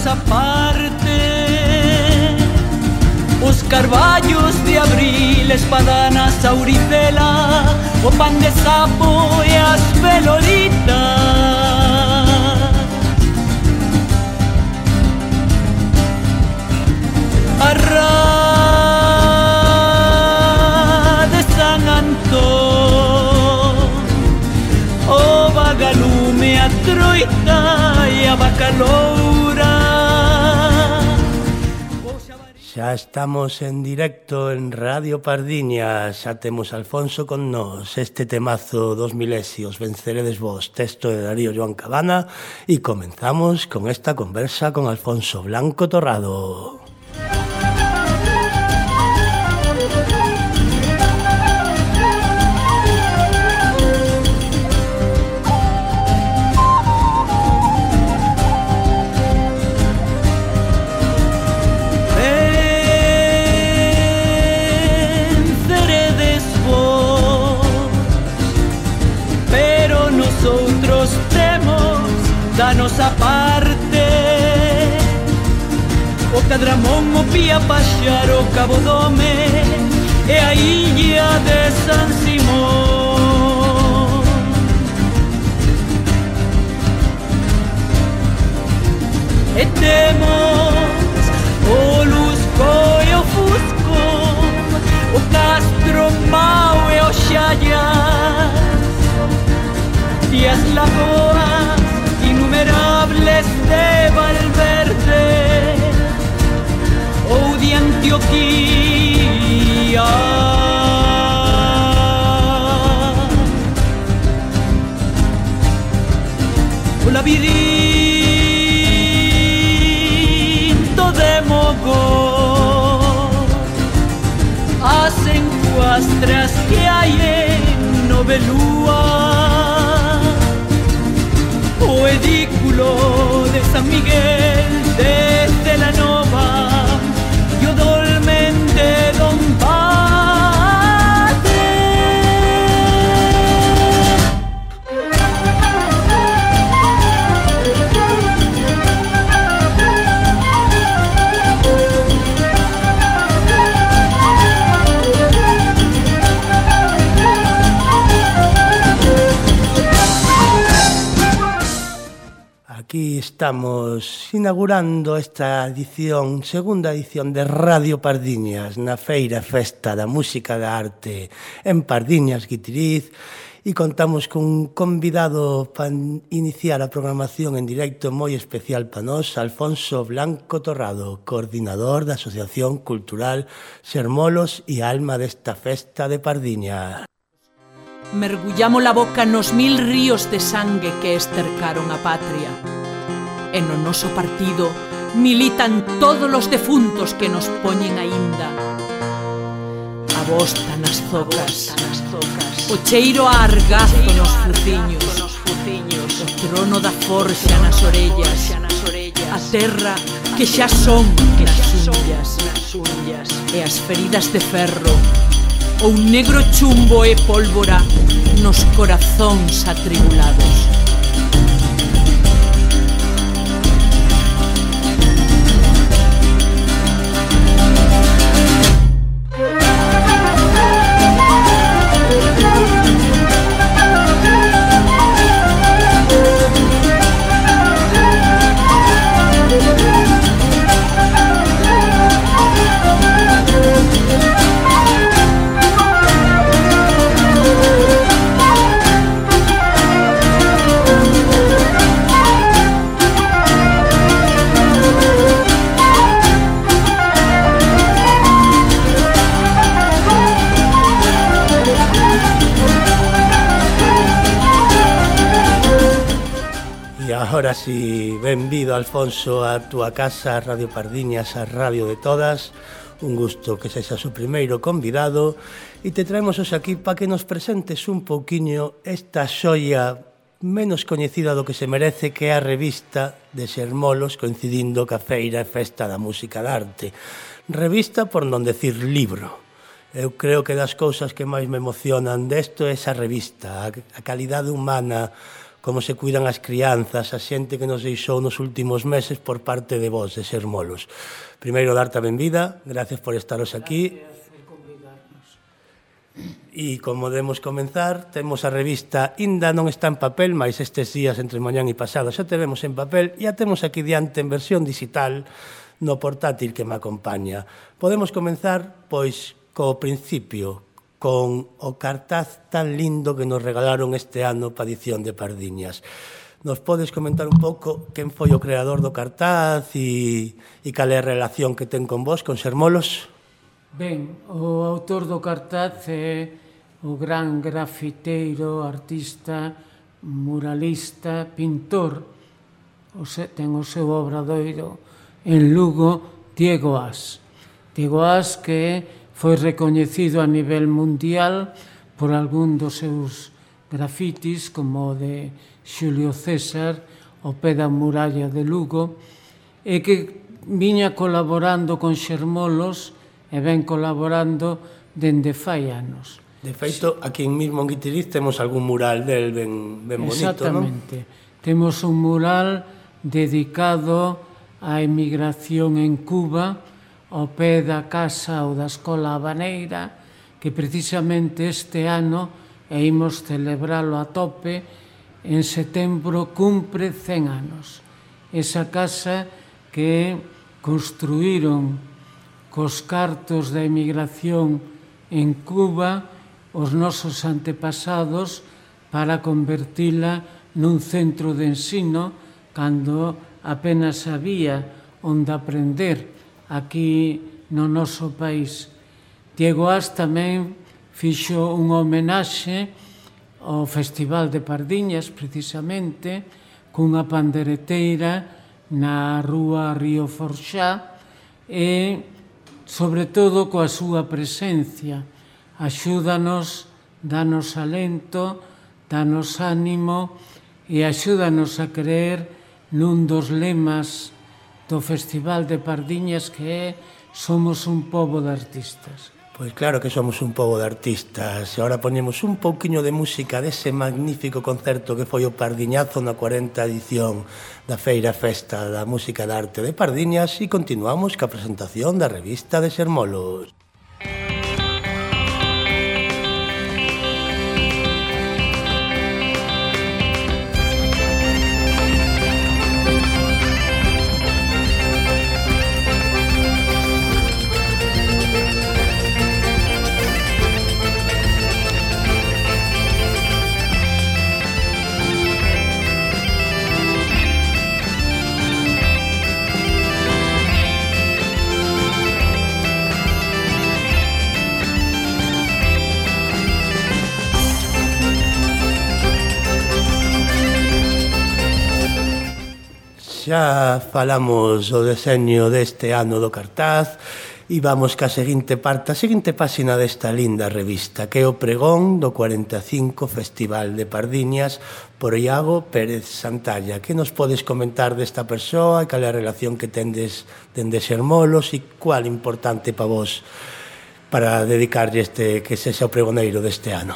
nosa parte. Os carballos de abril, espadanas, auricela, o pan de sapo e as veloritas. A Ra de San Antón, o vagalume, a troita e a bacaloura. Xa estamos en directo en Radio Pardiñas, xa temos Alfonso con nós, este temazo dos milesios, venceredes vos, texto de Darío Joan Cabana, e comenzamos con esta conversa con Alfonso Blanco Torrado. Da nosa parte, o Cadramón, o Pía Paxaro, o Cabo Dome e a illa de San Simón. E temos o Lusco e o Fusco, o Castro Mau e o Xallas e as lagoas innumerables de Valverde ou de Antioquía. O labirinto de Mogó, as encuastras que hai en Novelúa, o edículo de San Miguel desde la Nova y o dolmen de Don Padre. Aquí estamos inaugurando esta edición, segunda edición de Radio Pardiñas, na Feira Festa da Música da Arte en Pardiñas, Guitiriz, e contamos cun convidado para iniciar a programación en directo moi especial para nós, Alfonso Blanco Torrado, coordinador da Asociación Cultural Xermolos e alma desta festa de Pardiñas. Mergullamos la boca nos 1000 ríos de sangue que estercaron a patria. En o noso partido militan todos os defuntos que nos poñen aínda. A bosta nas zocas, o cheiro a argazo nos fuciños, o trono da forxa nas orellas, a terra que xa son nas unhas, e as feridas de ferro, o un negro chumbo e pólvora nos corazóns atribulados. Ahora sí, benvido Alfonso a túa casa, Radio Pardiñas, a radio de todas. Un gusto que sexas o primeiro convidado e te traemos hoxe aquí para que nos presentes un pouquiño esta xoia menos coñecida do que se merece, que é a revista de Xermolos, coincidindo ca Feira e Festa da Música da Arte. Revista por non decir libro. Eu creo que das cousas que máis me emocionan desto é esa revista, a calidade humana como se cuidan as crianzas, a xente que nos deixou nos últimos meses por parte de vos, de Xermolos. Primeiro, darte a benvida, gracias por estaros aquí. E como debemos comenzar, temos a revista, ainda non está en papel, mas estes días entre mañán e pasado xa te vemos en papel, e a temos aquí diante en versión digital no portátil que me acompaña. Podemos comenzar, pois, co principio, con o cartaz tan lindo que nos regalaron este ano para a edición de Pardiñas. Nos podes comentar un pouco quen foi o creador do cartaz e cal é a relación que ten con vos, con Xermolos? Ben, o autor do cartaz é o gran grafiteiro, artista, muralista, pintor, ten o seu obradoiro en Lugo, Diego As. Diego As que foi recoñecido a nivel mundial por algún dos seus grafitis, como o de Xulio César, o pé da muralla de Lugo, e que viña colaborando con Xermolos e ven colaborando dende fai anos. De feito, aquí mesmo en Guitiriz temos algún mural del ben bonito, exactamente, non? Temos un mural dedicado á emigración en Cuba, ao pé da casa ou da escola habaneira, que precisamente este ano, e imos celebralo a tope, en setembro cumpre 100 anos. Esa casa que construíron cos cartos da emigración en Cuba os nosos antepasados para convertila nun centro de ensino cando apenas había onde aprender aquí no noso país. Diego As tamén fixo unha homenaxe ao Festival de Pardiñas, precisamente, cunha pandereteira na rúa Río Forxá e, sobre todo, coa súa presencia. Axúdanos, danos alento, danos ánimo e axúdanos a creer nun dos lemas do Festival de Pardiñas, que é somos un pobo de artistas. Pois claro que somos un pobo de artistas. E agora ponemos un pouquiño de música dese magnífico concerto que foi o Pardiñazo na 40ª edición da Feira Festa da Música e da Arte de Pardiñas e continuamos ca presentación da revista de Xermolos. Xa falamos do deseño deste ano do cartaz e vamos ca seguinte parte, a seguinte páxina desta linda revista, que é o pregón do 45 Festival de Pardiñas por Iago Pérez Santalla. Que nos podes comentar desta persoa e cal é a relación que tendes dende Xermolos e cual importante para vos para dedicarlle que sexa o pregoneiro deste ano?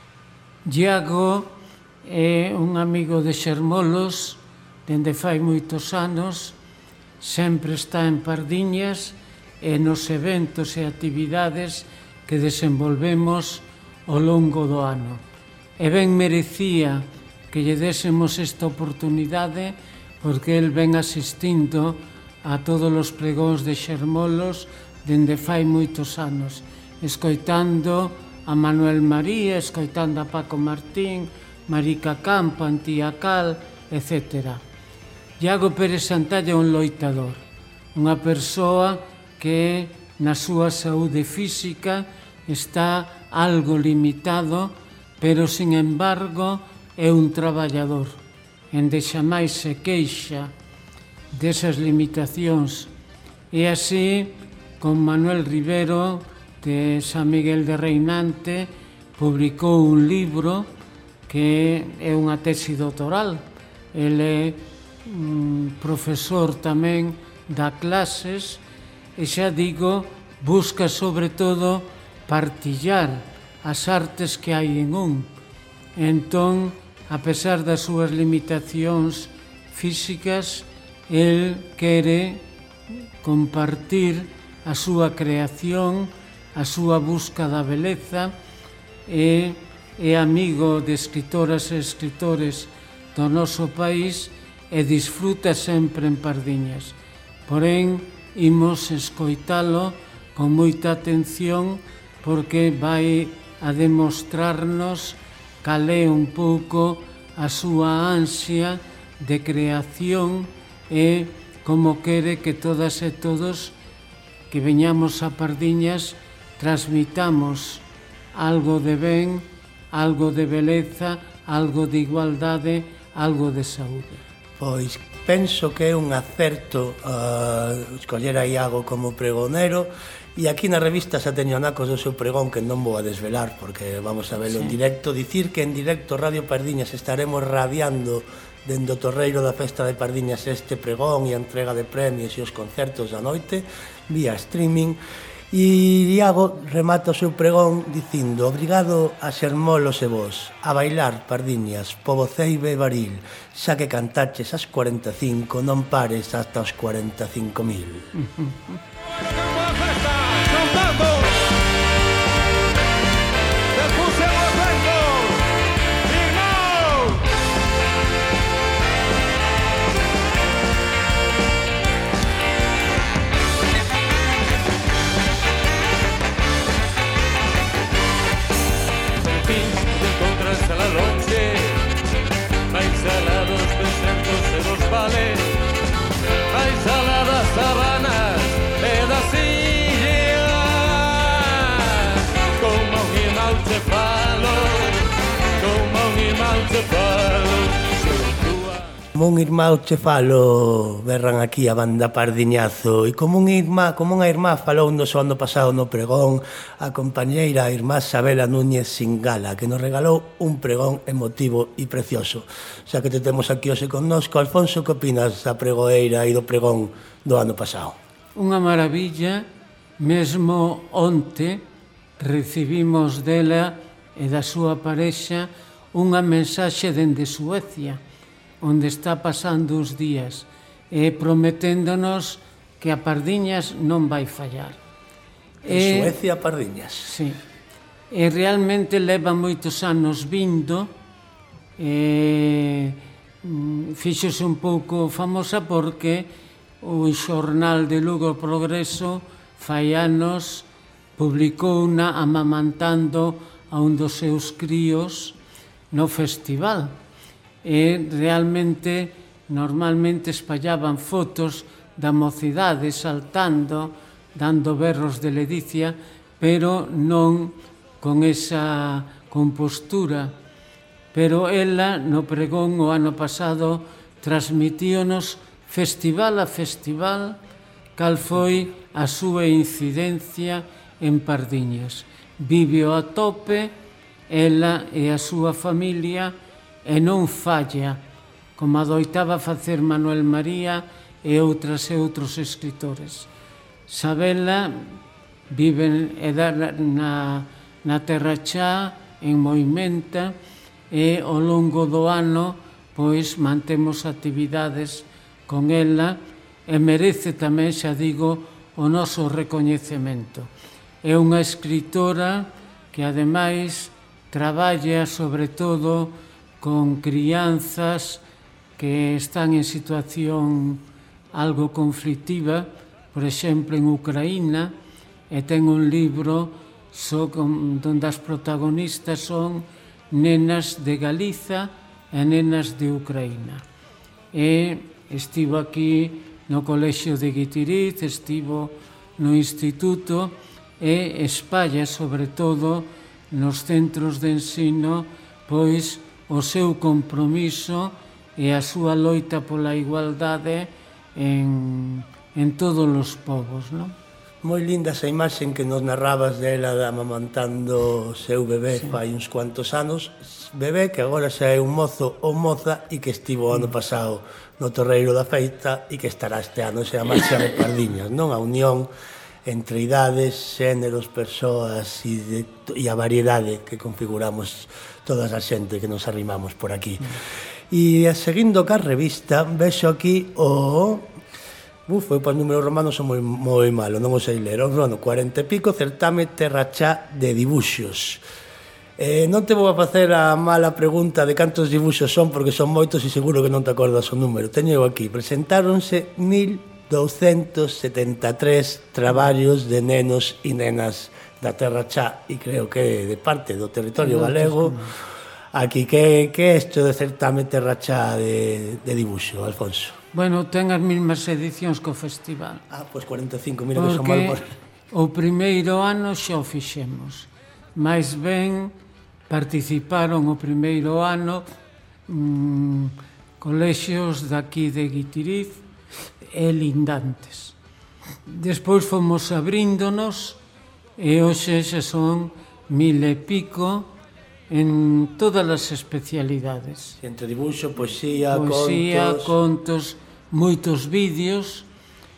Iago é un amigo de Xermolos dende fai moitos anos, sempre está en Pardiñas e nos eventos e actividades que desenvolvemos ao longo do ano. E ben merecía que lle désemos esta oportunidade porque el ven asistindo a todos os pregóns de Xermolos dende fai moitos anos, escoitando a Manuel María, escoitando a Paco Martín, Marica Campo, Antía Cal, etc. Iago Pérez Santalla é un loitador, unha persoa que na súa saúde física está algo limitado, pero, sin embargo, é un traballador, ende xamais se queixa desas limitacións. E así, con Manuel Rivero, de San Miguel de Reinante, publicou un libro que é unha tesi doutoral. Ele é profesor tamén, dá clases e, xa digo, busca sobre todo partillar as artes que hai en un. Entón, a pesar das súas limitacións físicas, el quere compartir a súa creación, a súa busca da beleza, e é amigo de escritoras e escritores do noso país e disfruta sempre en Pardiñas. Porén, imos escoitalo con moita atención porque vai a demostrarnos cal é un pouco a súa ansia de creación e como quere que todas e todos que veñamos a Pardiñas transmitamos algo de ben, algo de beleza, algo de igualdade, algo de saúde. Pois penso que é un acerto escoller a Iago como pregonero, e aquí na revista xa teño anacos do seu pregón que non vou a desvelar porque vamos a velo en directo. Dicir que en directo Radio Pardiñas estaremos radiando dende o Torreiro da Festa de Pardiñas este pregón e a entrega de premios e os concertos da noite vía streaming. E Iago remata o seu pregón dicindo: obrigado a Xermolos e vos, a bailar Pardiñas, pobo ceibe e baril, xa que cantaches as 45, non pares hasta os 45.000. Como un irmão che falo, berran aquí a banda Pardiñazo, e como unha irmá falou no ano pasado no pregón a compañeira a irmá Sabela Núñez Singala, que nos regalou un pregón emotivo e precioso. Xa que te temos aquí hoxe connosco, Alfonso, que opinas da pregoeira e do pregón do ano pasado? Unha maravilla, mesmo onte recibimos dela e da súa parexa unha mensaxe dende Suecia, onde está pasando os días e prometéndonos que a Pardiñas non vai fallar. En Suecia a Pardiñas. Sí. E realmente leva moitos anos vindo, fíxose un pouco famosa porque o xornal de Lugo Progreso fai anos publicou unha amamantando a un dos seus críos no festival. E realmente, normalmente espallaban fotos da mocidade saltando, dando berros de ledicia, pero non con esa compostura. Pero ela, no pregón o ano pasado, transmitíonos festival a festival cal foi a súa incidencia en Pardiñas. Viveo a tope, ela e a súa familia, e non falla, como adoitaba facer Manuel María e outros escritores. Sabela vive na Terra Chá, en Moimenta, e ao longo do ano pois mantemos actividades con ela e merece tamén, xa digo, o noso recoñecemento. É unha escritora que ademais traballa sobre todo con crianzas que están en situación algo conflictiva, por exemplo, en Ucraína, e ten un libro onde as protagonistas son nenas de Galiza e nenas de Ucraína. E estivo aquí no Colexio de Guitiriz, estivo no Instituto e espalla, sobre todo, nos centros de ensino, pois, o seu compromiso e a súa loita pola igualdade en todos os povos, non? Moi linda esa imaxe que nos narrabas dela amamantando o seu bebé fai uns cuantos anos, bebé que agora xa é un mozo ou moza e que estivo ano pasado no Torreiro da Feita e que estará este ano, xa a marcha de Pardiñas, non? A unión entre idades, xéneros, persoas e a variedade que configuramos toda a xente que nos arrimamos por aquí. E seguindo ca revista, vexo aquí o... foi para os números romanos, son moi malo, non o sei ler. Bueno, 40 e pico, certame Terrachá de dibuxos. Non te vou a facer a mala pregunta de cantos dibuxos son, porque son moitos e seguro que non te acordas o número. Teño aquí, presentáronse 1273 traballos de nenos e nenas da Terrachá, e creo que de parte do territorio galego. Aquí, que é isto de certame Terrachá de dibuxo, Alfonso? Bueno, ten as mesmas edicións que o festival. Pois 45, mira que son mal por... O primeiro ano xa o fixemos. Mais ben participaron o primeiro ano colexios daqui de Guitiriz e lindantes. Despois fomos abríndonos e hoxe xa son 1000 e pico en todas as especialidades. Entre dibuixo, poesía, contos, moitos vídeos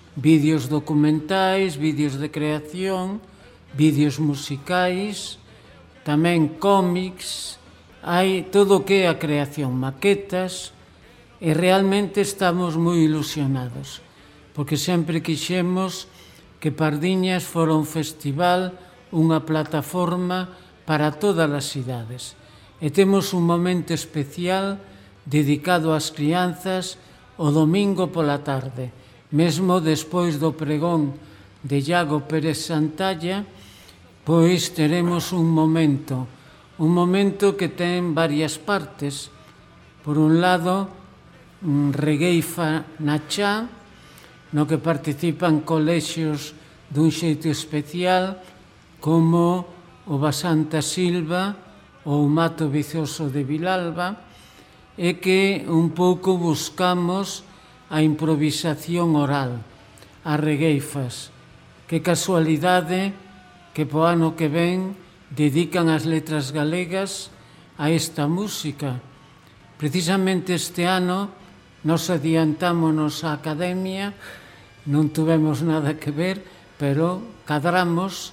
documentais, vídeos de creación, vídeos musicais, tamén cómics, hai todo o que é a creación, maquetas, e realmente estamos moi ilusionados, porque sempre quixemos que Pardiñas fora un festival, unha plataforma para todas as cidades. E temos un momento especial dedicado ás crianzas o domingo pola tarde. Mesmo despois do pregón de Iago Pérez Santalla, pois teremos un momento que ten varias partes. Por un lado, regueifa na Chá, no que participan colexios dun xeito especial, como o Basanta Silva ou o Mato Vizoso de Vilalba, e que un pouco buscamos a improvisación oral, as regueifas. Que casualidade que po ano que ven dedican as letras galegas a esta música. Precisamente este ano nos adiantámonos á academia, non tuvemos nada que ver, pero cadramos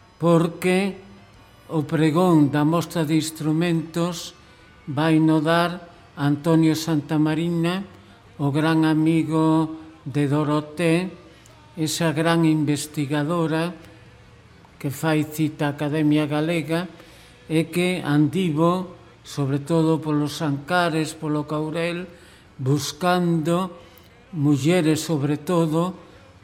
porque o pregón da mostra de instrumentos vai no dar Antonio Santamarina, o gran amigo de Doroté, esa gran investigadora que fai cita a Academia Galega e que andivo, sobre todo polos Ancares, polo Caurel, buscando mulleres, sobre todo,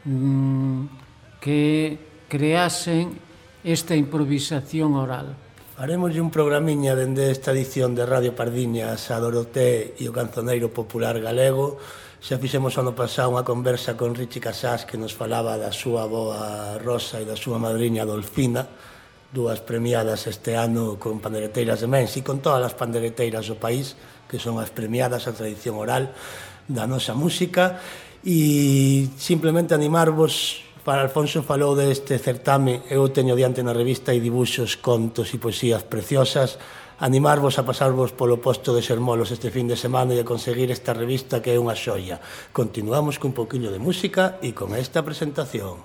que creasen esta improvisación oral. Faremoslle un programiña dende esta edición de Radio Pardiñas a Doroté e o canzoneiro popular galego. Xa fixemos ano pasado unha conversa con Richi Casás, que nos falaba da súa avoa Rosa e da súa madriña Dolfina, dúas premiadas este ano con pandereteiras de Mens e con todas as pandereteiras do país, que son as premiadas a tradición oral da nosa música. E simplemente animarvos, para Alfonso falou deste certame, eu teño diante na revista e dibuxos, contos e poesías preciosas, animarvos a pasarvos polo posto de Xermolos este fin de semana e a conseguir esta revista que é unha xoia. Continuamos con un poquinho de música e con esta presentación.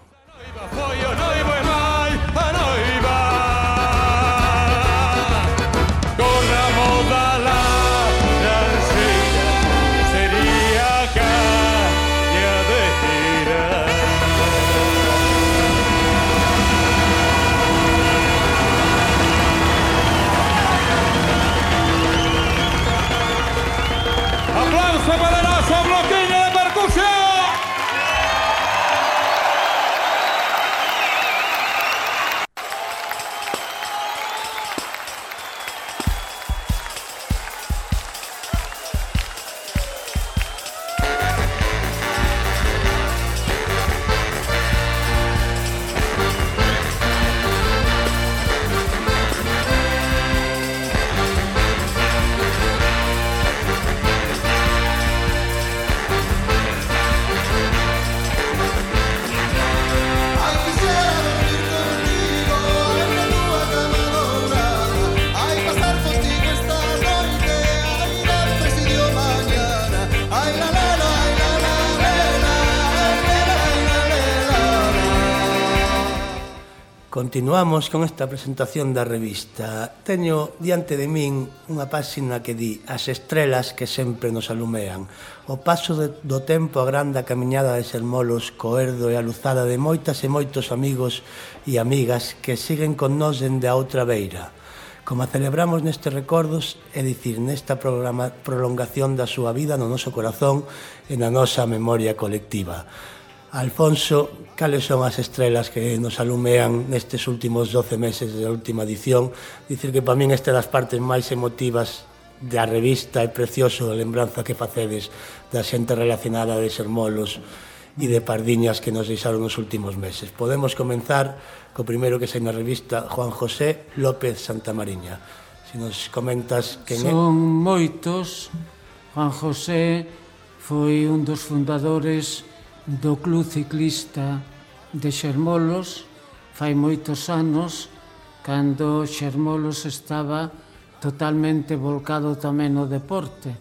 Continuamos con esta presentación da revista. Teño diante de min unha páxina que di as estrelas que sempre nos alumean. O paso do tempo agranda a camiñada de Sermolos co erdo e a luzada de moitas e moitos amigos e amigas que siguen con nós dende a outra beira. Como a celebramos nestes recordos, é dicir, nesta prolongación da súa vida no noso corazón e na nosa memoria colectiva. Alfonso, cales son as estrelas que nos alumean nestes últimos 12 meses da última edición? Dicir que para min esta é das partes máis emotivas da revista, é precioso a lembranza que facedes da xente relacionada de Sermolos e de Pardiñas que nos deixaron nos últimos meses. Podemos comenzar co primeiro que sai na revista, Juan José López Santamariña. Se nos comentas quen é... Son moitos. Juan José foi un dos fundadores do Club Ciclista de Xermolos fai moitos anos, cando Xermolos estaba totalmente volcado tamén no deporte.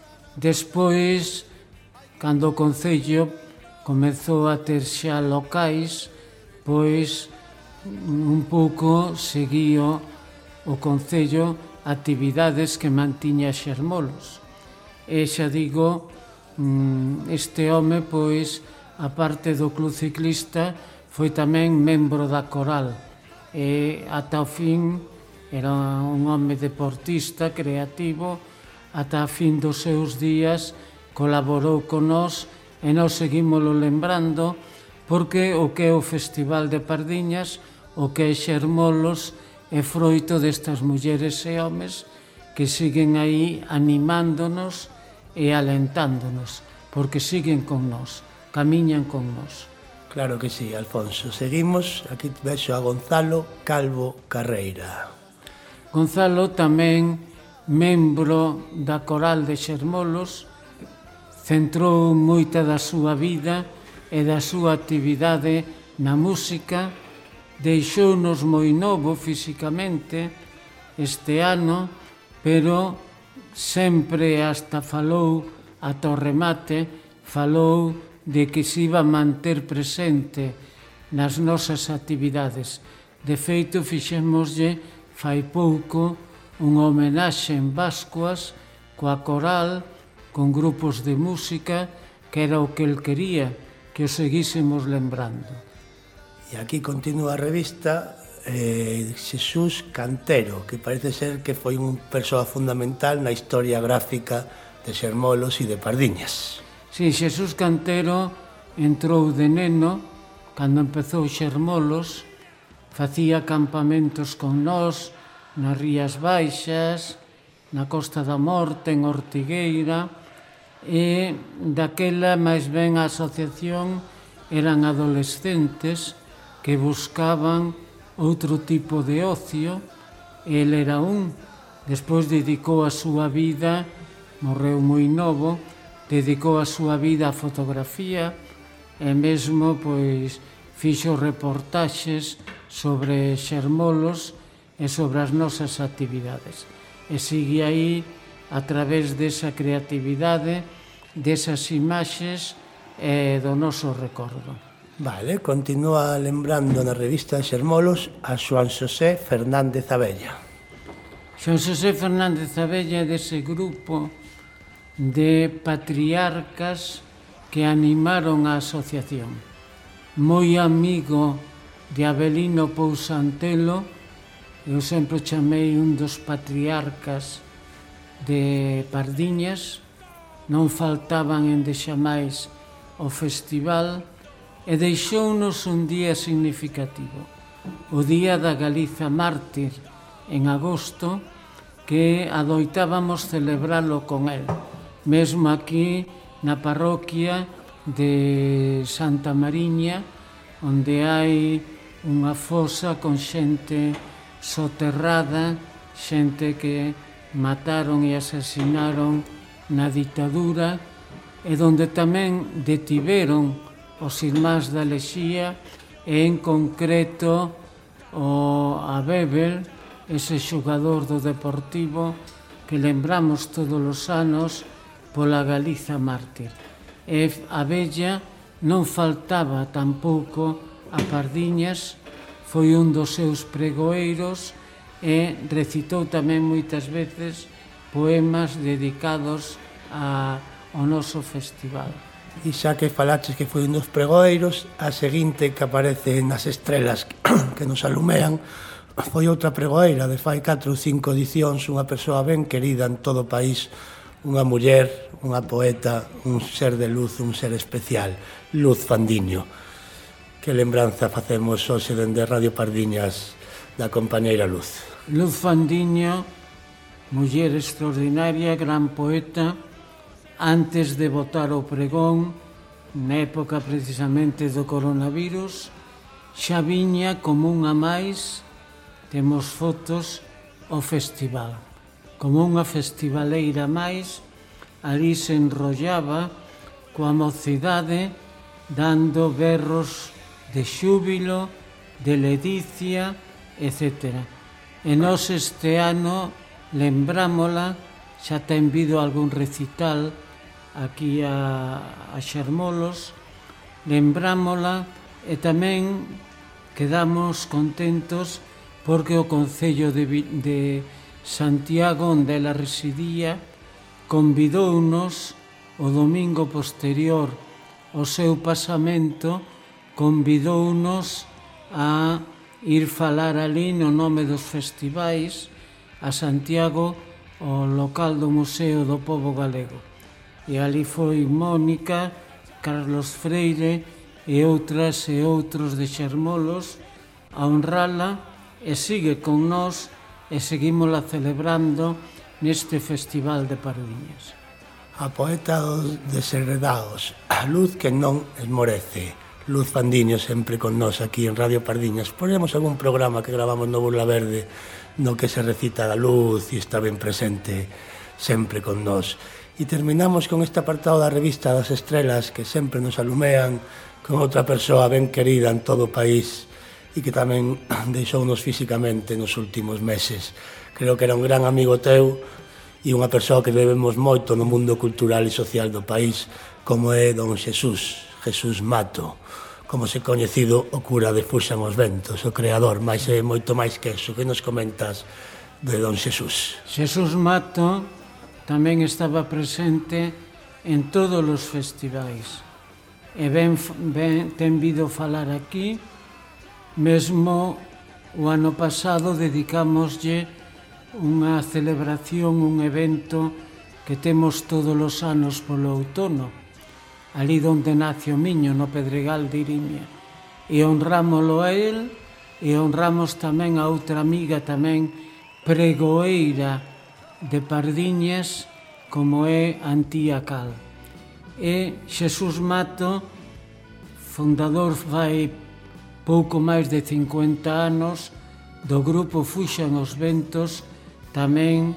Despois, cando o Concello comezou a ter xa locais, pois un pouco seguío o Concello actividades que mantiña Xermolos. E xa digo, este home, pois, a parte do Club Ciclista, foi tamén membro da Coral. E ata o fin era un home deportista, creativo, ata a fin dos seus días colaborou con nós e nós seguímolo lembrando, porque o que é o Festival de Pardiñas, o que é Xermolos, é froito destas mulleres e homes que siguen aí animándonos e alentándonos, porque siguen con nós, camiñan con nós. Claro que sí, Alfonso. Seguimos, aquí vexo a Gonzalo Calvo Carreira. Gonzalo tamén, membro da Coral de Xermolos, centrou moita da súa vida e da súa actividade na música, deixounos moi novo físicamente este ano, pero sempre hasta falou, ata o remate, falou de que se iba a manter presente nas nosas actividades. De feito, fixémoslle fai pouco unha homenaxe en Bascuas coa Coral, con grupos de música, que era o que el quería, que o seguísemos lembrando. E aquí continúa a revista Xesús Cantero, que parece ser que foi un persoa fundamental na historia gráfica de Xermolos e de Pardiñas. Sí, Xesús Cantero entrou de neno, cando empezou Xermolos, facía campamentos con nós nas Rías Baixas, na Costa da Morte, en Ortigueira, e daquela máis ben a asociación eran adolescentes que buscaban outro tipo de ocio, el era un. Despois dedicou a súa vida, morreu moi novo, dedicou a súa vida á fotografía e mesmo pois fixo reportaxes sobre Xermolos e sobre as nosas actividades. E sigue aí a través desa creatividade, desas imaxes e do noso recordo. Vale, continúa lembrando na revista de Xermolos a Xoán Xosé Fernández Abella. Xoán Xosé Fernández Abella é dese grupo de patriarcas que animaron a asociación. Moi amigo de Avelino Pousantelo, eu sempre chamei un dos patriarcas de Pardiñas, non faltaban endexamais o festival, e deixounos un día significativo, o Día da Galiza Mártir, en agosto, que adoitábamos celebralo con el, mesmo aquí na parroquia de Santa Mariña, onde hai unha fosa con xente soterrada, xente que mataron e asasinaron na ditadura, e donde tamén detiveron os irmáns da Lexía e en concreto o Abebel, ese xogador do Deportivo que lembramos todos os anos pola Galiza Mártir. E a Abella non faltaba tampouco a Pardiñas, foi un dos seus pregoeiros e recitou tamén moitas veces poemas dedicados ao noso festival. E xa que falaches que foi un dos pregoeiros, a seguinte que aparece nas estrelas que nos alumean foi outra pregoeira de fai 4 ou 5 edicións, unha persoa ben querida en todo o país, unha muller, unha poeta, un ser de luz, un ser especial, Luz Fandiño. Que lembranza facemos hoxe dende Radio Pardiñas da compañeira Luz. Luz Fandiño, muller extraordinaria, gran poeta, antes de botar o pregón, na época precisamente do coronavirus, xa viña como unha máis, temos fotos, ao festival. Como unha festivaleira máis, ali se enrollaba coa mocidade, dando berros de xúbilo, de ledicia, etc. E nós este ano lembrámola, xa ten vido algún recital aquí a Xermolos, lembrámola e tamén quedamos contentos porque o Concello de Santiago, onde ela residía, convidounos o domingo posterior ao seu pasamento, convidounos a ir falar ali no nome dos festivais a Santiago, ao local do Museo do Pobo Galego. E ali foi Mónica, Carlos Freire e outras e outros de Xermolos a honrala e sigue con nós e seguímola celebrando neste Festival de Pardiñas. A poeta dos desheredados, a luz que non esmorece. Luz Fandiño sempre con nós aquí en Radio Pardiñas. Ponemos algún programa que gravamos no Burla Verde no que se recita a luz e está ben presente sempre con nós. E terminamos con este apartado da revista das estrelas que sempre nos alumean con outra persoa ben querida en todo o país e que tamén deixounos físicamente nos últimos meses. Creo que era un gran amigo teu e unha persoa que debemos moito no mundo cultural e social do país, como é don Xesús Mato, como se coñecido o cura de Fuxan os Ventos, o creador, máis e moito máis que eso. Que nos comentas de don Xesús? Xesús Mato tamén estaba presente en todos os festivais e ten vido falar aquí. Mesmo o ano pasado dedicámoslle unha celebración, un evento que temos todos os anos polo outono, ali onde nace o Miño, no Pedregal de Irimia, e honrámolo a él e honramos tamén a outra amiga tamén pregoeira de Pardiñas, como é Antía Cal. E Xesús Mato, fundador fai pouco máis de 50 anos do grupo Fuxan os Ventos, tamén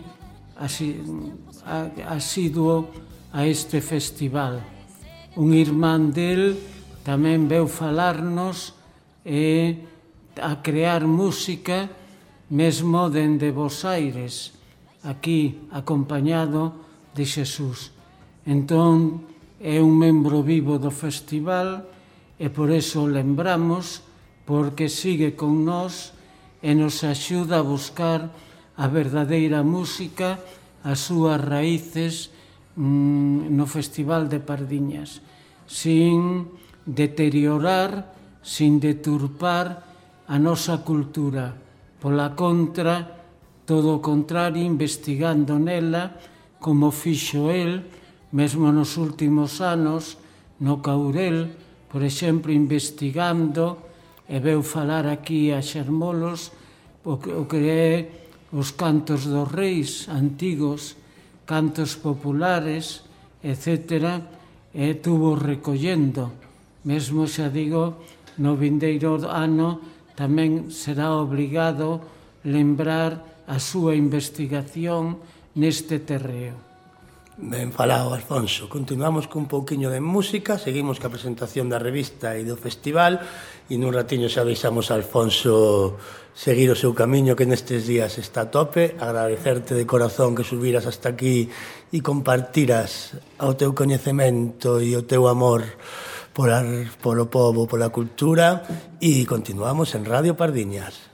asiduo a este festival. Un irmán del tamén veu falarnos e a crear música mesmo dende Bos Aires, aquí acompañado de Xesús. Entón, é un membro vivo do festival e por eso o lembramos, porque sigue con nós e nos axuda a buscar a verdadeira música, as súas raíces no Festival de Pardiñas, sin deteriorar, sin deturpar a nosa cultura. Pola contra, todo o contrario, investigando nela, como fixo el, mesmo nos últimos anos, no Caurel, por exemplo, investigando, e veu falar aquí a Xermolos, o que é os cantos dos reis antigos, cantos populares, etc., e tuvo recollendo. Mesmo, xa digo, no vindeiro ano tamén será obrigado lembrar a súa investigación neste terreo. Ben falado, Alfonso. Continuamos cun pouquiño de música, seguimos ca presentación da revista e do festival, e nun ratiño xa deixamos a Alfonso seguir o seu camiño, que nestes días está a tope. Agradecerte de corazón que subiras hasta aquí e compartiras o teu coñecemento e o teu amor polo povo, pola cultura, e continuamos en Radio Pardiñas.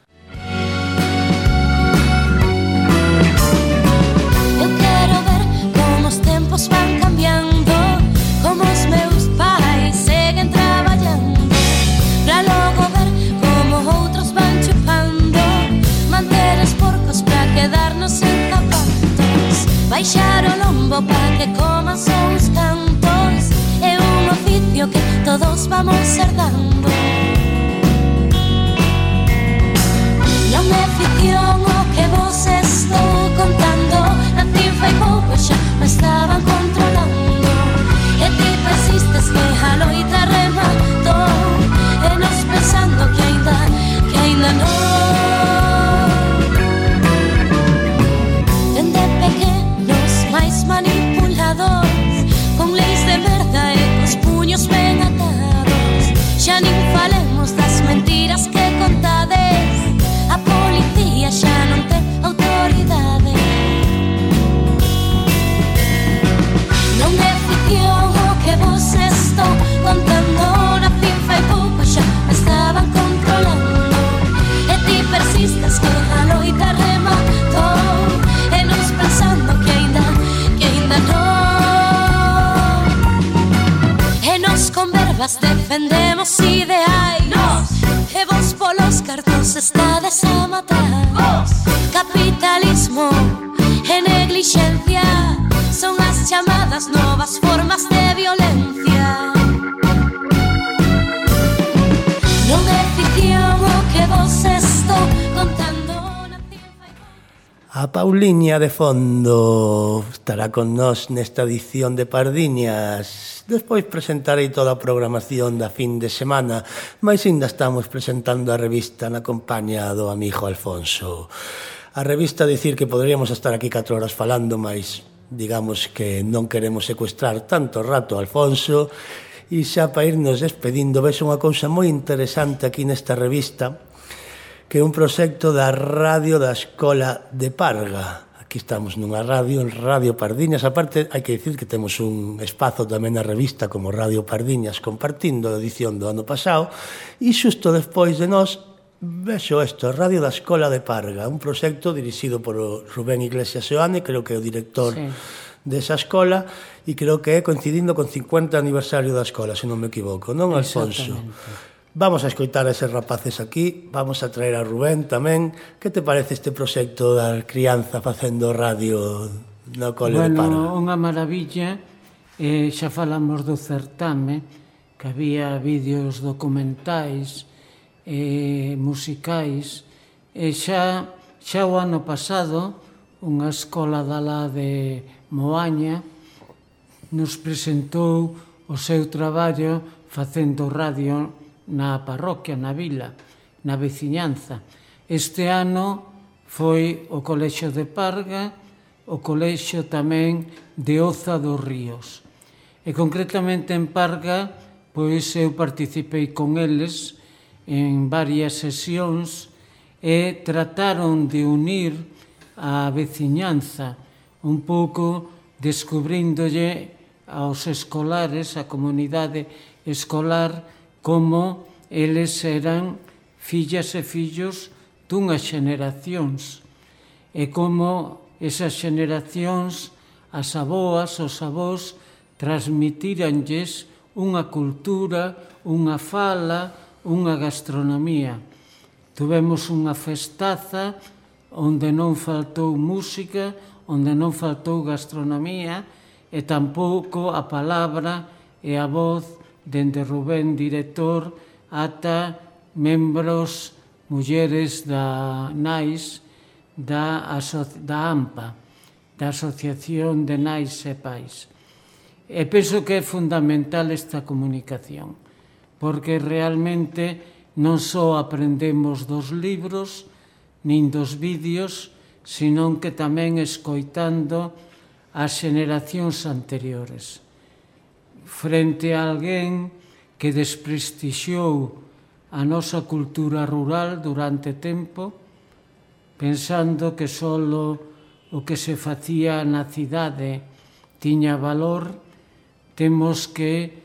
Eu quero ver como os tempos van cambiando, como os meus pais seguen traballando, pra logo ver como outros van chupando, manter os porcos pra quedarnos sen zapatos, baixar o lombo pra que coman só os cantos, é un oficio que todos vamos herdando. Non é ficción o que vos estou contando, nacín fai pouco xa me estaban controlando, e ti persistes que a loita rematou, e nos pensando que aínda non. Dende pequenos máis manipulados, con leis de merda e cos puños ben atados, xa nin falemos das mentiras que contades, a policía xa non ten autoridade. Non é ficción o que vos estou contando, nacín fai pouco xa me estaban controlando, e ti persistes que a loita rematou, e nos pensando que aínda non, e nos con verbas defendemos ideais, e vos polos cartos estades a matar. Capitalismo e neglixencia son as chamadas novas formas de violencia. Non é ficción o que vos estou contando. A Pauliña de fondo estará con nós nesta edición de Pardiñas. Despois presentarei toda a programación da fin de semana, mas ainda estamos presentando a revista na compañía do amigo Alfonso. A revista, dicir que poderíamos estar aquí 4 horas falando, mas digamos que non queremos secuestrar tanto rato a Alfonso, e xa para irnos despedindo, ves unha cousa moi interesante aquí nesta revista, que é un proxecto da Radio da Escola de Parga. Aquí estamos nunha radio, en Radio Pardiñas. Aparte, hai que dicir que temos un espazo tamén na revista como Radio Pardiñas compartindo a edición do ano pasado, e xusto despois de nós vexo isto, Radio da Escola de Parga, un proxecto dirixido por Rubén Iglesias Seoane, creo que é o director desa escola, e creo que é coincidindo con 50 aniversario da escola, se non me equivoco, non, Alfonso? Vamos a escoitar a eses rapaces aquí, vamos a traer a Rubén tamén. Que te parece este proxecto da crianza facendo radio no cole de Parga? Bueno, unha maravilla, xa falamos do certame, que había vídeos documentais, musicais, e xa o ano pasado unha escola da lá de Moaña nos presentou o seu traballo facendo radio na parroquia, na vila, na veciñanza. Este ano foi o Colexio de Parga, o Colexio tamén de Oza dos Ríos. E concretamente en Parga, pois eu participei con eles en varias sesións e trataron de unir a veciñanza un pouco descubrindolle aos escolares, a comunidade escolar, como eles eran fillas e fillos dunhas xeneracións e como esas xeneracións, as aboas, os avós, transmitiranlles unha cultura, unha fala, unha gastronomía. Tuvemos unha festaza onde non faltou música, onde non faltou gastronomía e tampouco a palabra e a voz dende Rubén, director, ata membros, mulleres da NAIS, da AMPA, da Asociación de Nais e Pais. E penso que é fundamental esta comunicación, porque realmente non só aprendemos dos libros, nin dos vídeos, senón que tamén escoitando as xeneracións anteriores. Frente a alguén que desprestixiou a nosa cultura rural durante tempo, pensando que só o que se facía na cidade tiña valor, temos que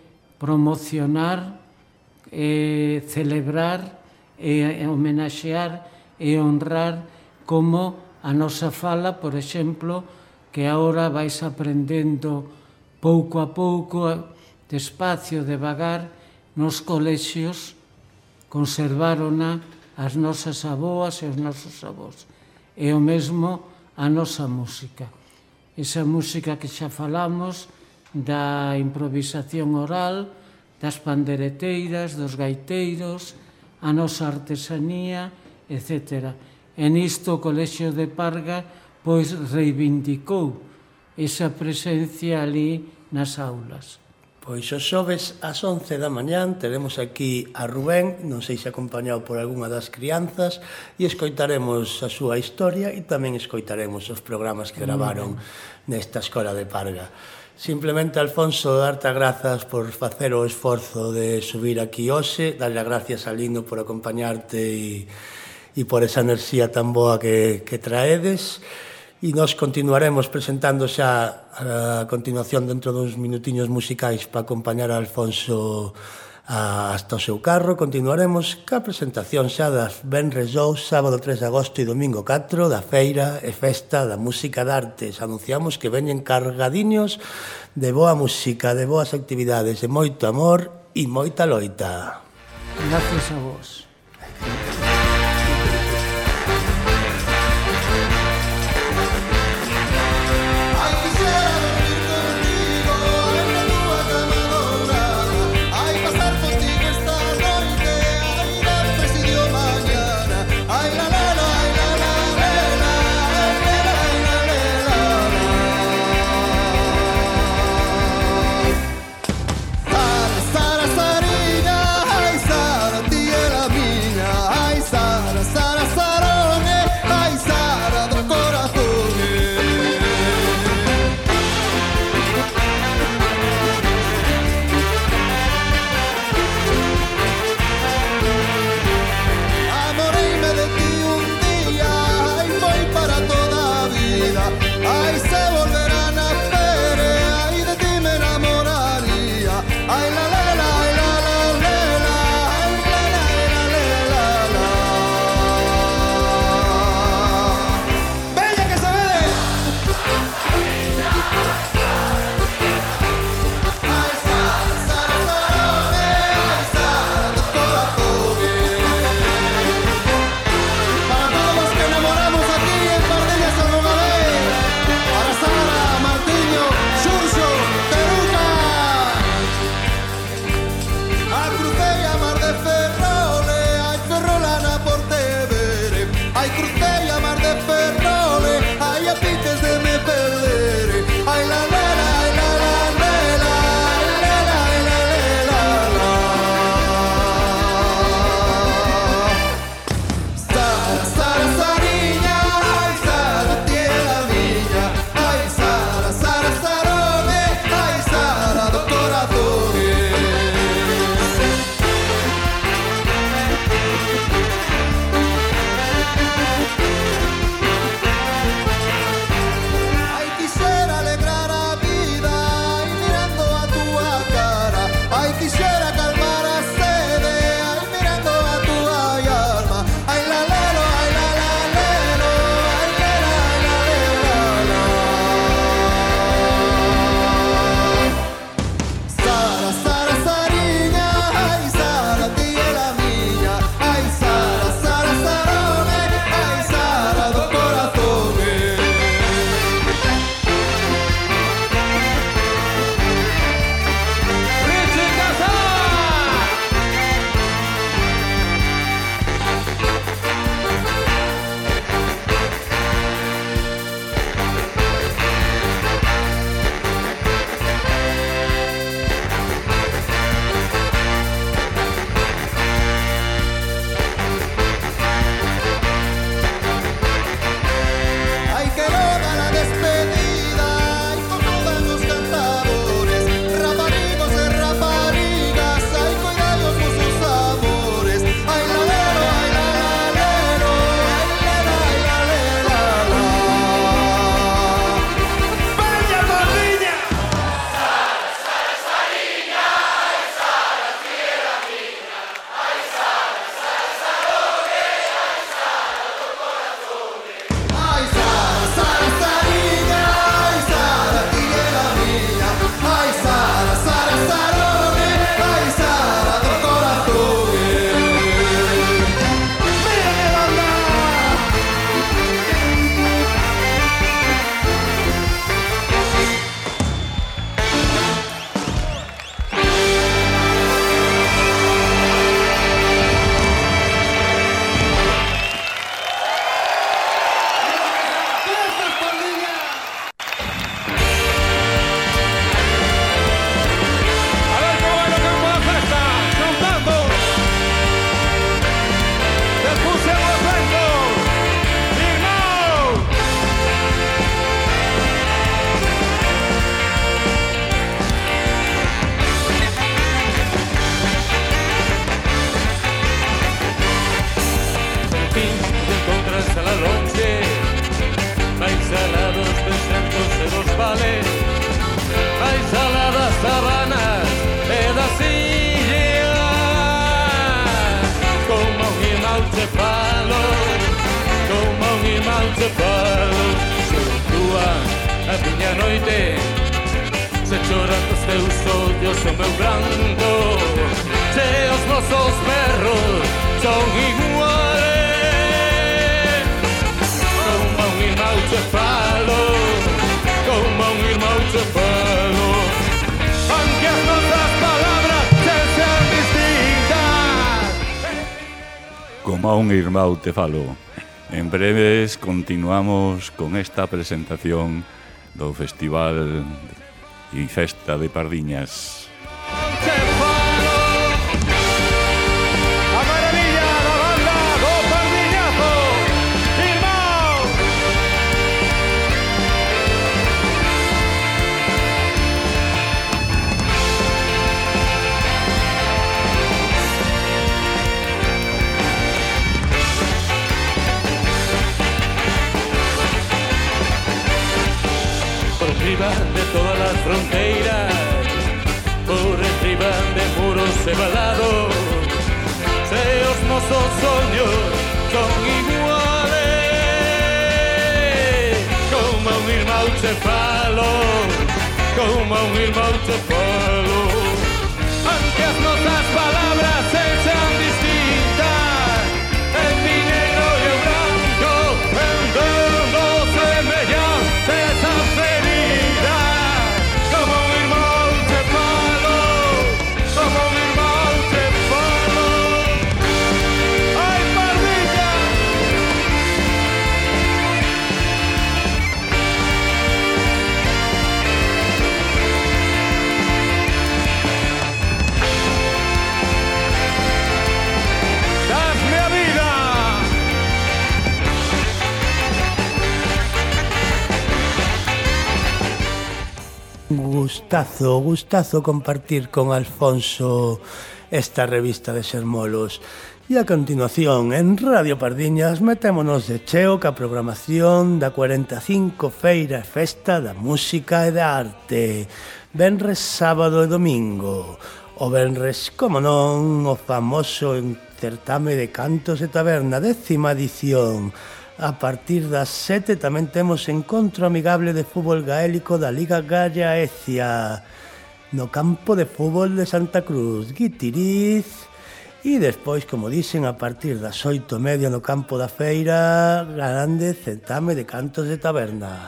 promocionar, celebrar, homenaxear e honrar como a nosa fala, por exemplo, que agora vais aprendendo pouco a pouco, despacio, devagar, nos colexios, conservárona as nosas aboas e os nosos avós. E o mesmo a nosa música. Esa música que xa falamos, da improvisación oral, das pandereteiras, dos gaiteiros, a nosa artesanía, etc. E nisto o Colexio de Parga pois reivindicou esa presencia ali nas aulas. Pois os xoves ás 11 da mañán teremos aquí a Rubén, non sei se acompañado por algunha das crianzas, e escoitaremos a súa historia e tamén escoitaremos os programas que gravaron nesta escola de Parga. Simplemente, Alfonso, darte as grazas por facer o esforzo de subir aquí hoxe, darle as gracias a Lino por acompañarte e por esa enerxía tan boa que traedes. E nós continuaremos presentando xa a continuación dentro dos minutiños musicais para acompañar a Alfonso hasta o seu carro. Continuaremos ca presentación xa das Venres 2, sábado 3 de agosto e domingo 4 da Feira e Festa da Música de Artes. Anunciamos que veñen cargadiños de boa música, de boas actividades, de moito amor e moita loita. Gracias a vos. Ai, crucei a mar de Ferrole, ai, a piques de me perder, ai, la la. te falo. Se túa a miña noite, se choran os teus ollos o meu branco, se os nosos berros son iguales. Como un irmão te falo, como un irmão te falo, aunque as nosas palabras sean distintas. Como a un irmão te falo. En breves continuamos con esta presentación do Festival e Festa de Pardiñas. De todas las fronteras, por enriba de muros e valados, se os nosos soños son iguales. Como un irmão te falo, como un irmão te falo, aunque as nosas palabras sean distintas, en mi negro y el blanco, en dos semellantes a ferida. Como un irmão te falo, como un irmão te falo. Ai, Pardiña! Dasme a vida! Gustazo compartir con Alfonso esta revista de Xermolos. E a continuación, en Radio Pardiñas, metémonos de cheo ca programación da 45 Feira e Festa da Música e da Arte. Venres, sábado e domingo. O venres, como non, o famoso certame de cantos e taberna, 10ª edición. A partir das 7 tamén temos encontro amigable de fútbol gaélico da Liga Gallaecia no campo de fútbol de Santa Cruz, Guitiriz. E despois, como dixen, a partir das 8:30 no campo da feira, grande certame de cantos de taberna.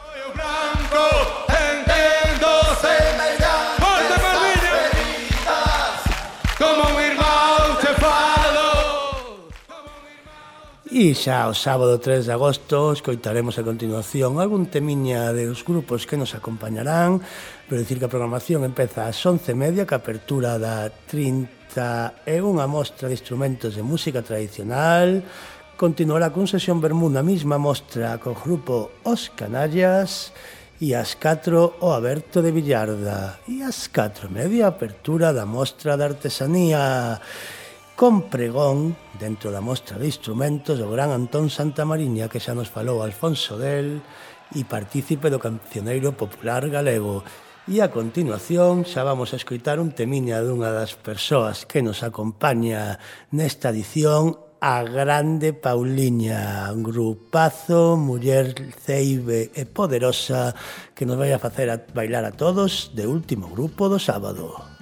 E xa o sábado 3 de agosto escoitaremos a continuación algún temiña dos grupos que nos acompañarán, pero dicir que a programación empeza ás 11:30, que a apertura da 30 é unha mostra de instrumentos de música tradicional. Continuará con sesión vermú na mesma mostra co grupo Os Canallas, e ás 4 o Aberto de Villarda, e ás 4:30 a apertura da mostra de artesanía con pregón dentro da mostra de instrumentos do gran Antón Santamariña, que xa nos falou Alfonso del, e partícipe do cancioneiro popular galego. E a continuación xa vamos a escoitar un temiña dunha das persoas que nos acompaña nesta edición, a grande Pauliña, un grupazo, muller ceibe e poderosa, que nos vai a facer a bailar a todos de último grupo do sábado.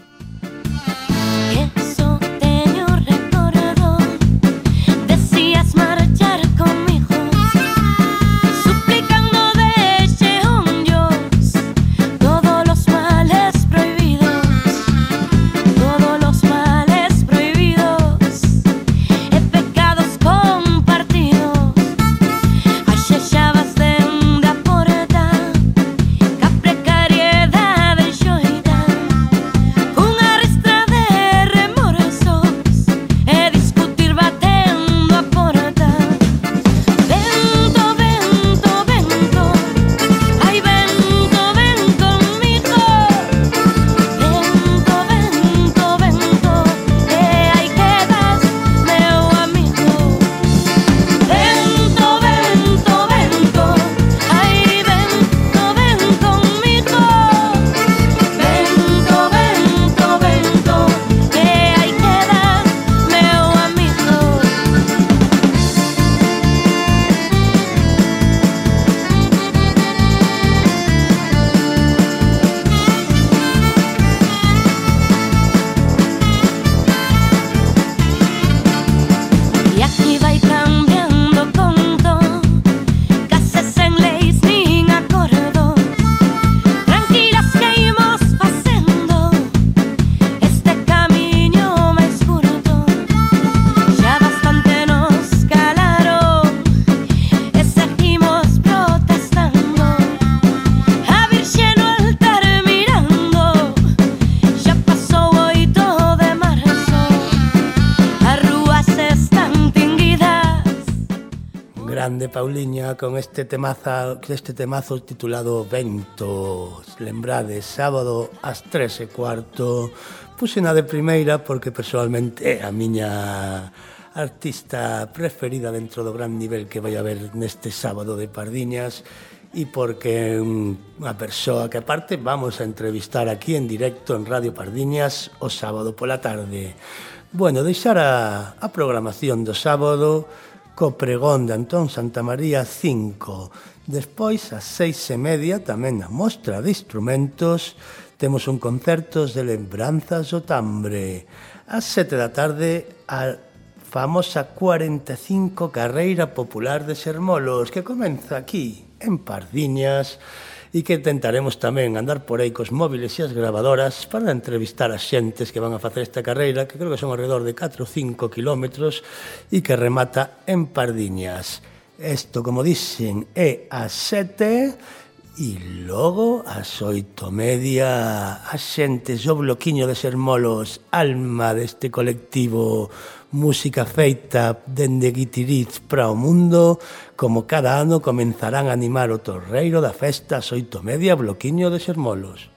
grande Pauliña con este temazo titulado Vento. Lembrades, sábado ás 3:15. Puxena de primeira porque personalmente é a miña artista preferida dentro do gran nivel que vai haber neste sábado de Pardiñas, e porque unha persoa que aparte vamos a entrevistar aquí en directo en Radio Pardiñas o sábado pola tarde. Bueno, deixar a programación do sábado co pregón de Antón Santamaría 5. Despois, ás 6:30, tamén na mostra de instrumentos, temos un concerto de lembranzas do tambre. Ás 7 da tarde, a famosa 45 Carreira Popular de Sermolos, que comeza aquí, en Pardiñas, e que tentaremos tamén andar por aí cos móviles e as gravadoras para entrevistar a xentes que van a facer esta carreira, que creo que son alrededor de 4 ou 5 kilómetros e que remata en Pardiñas. Isto, como dicen, é ás 7 e logo ás 8:30 as xentes o bloquiño de Sermolos, alma deste colectivo música feita dende Guitiriz para o mundo, como cada ano comenzarán a animar o torreiro da festa ás 8:30, bloquiño de Sermolos.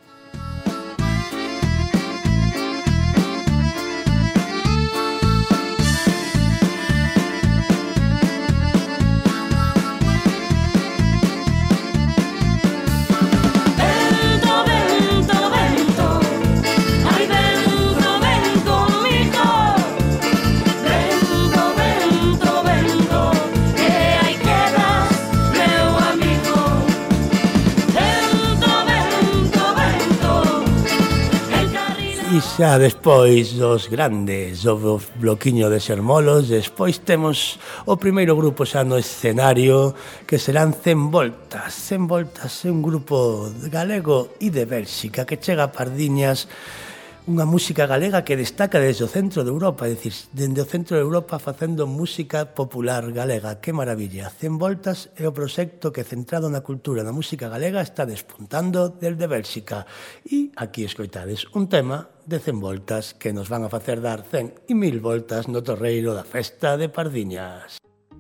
E xa despois dos grandes, o bloquiño de Sermolos, despois temos o primeiro grupo xa no escenario, que serán 100 Voltas. 100 Voltas é un grupo galego e de Bélxica que chega a Pardiñas, unha música galega que destaca desde o centro de Europa, é dicir, dende o centro de Europa facendo música popular galega. Que maravilla! 100 Voltas é o proxecto que, centrado na cultura da música galega, está despuntando desde Bélxica. E aquí escoitades un tema de 100 Voltas que nos van a facer dar 100 e 1000 voltas no torreiro da festa de Pardiñas.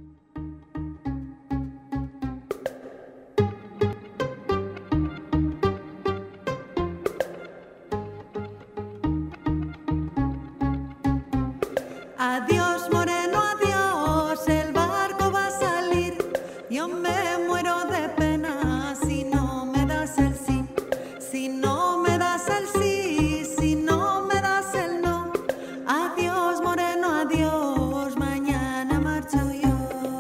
Adiós, moreno, adiós, el barco va a salir. Yo me muero de pena si no me das el sí, si no me das el sí, si no me das el no. Adiós, moreno, adiós, mañana marcho yo.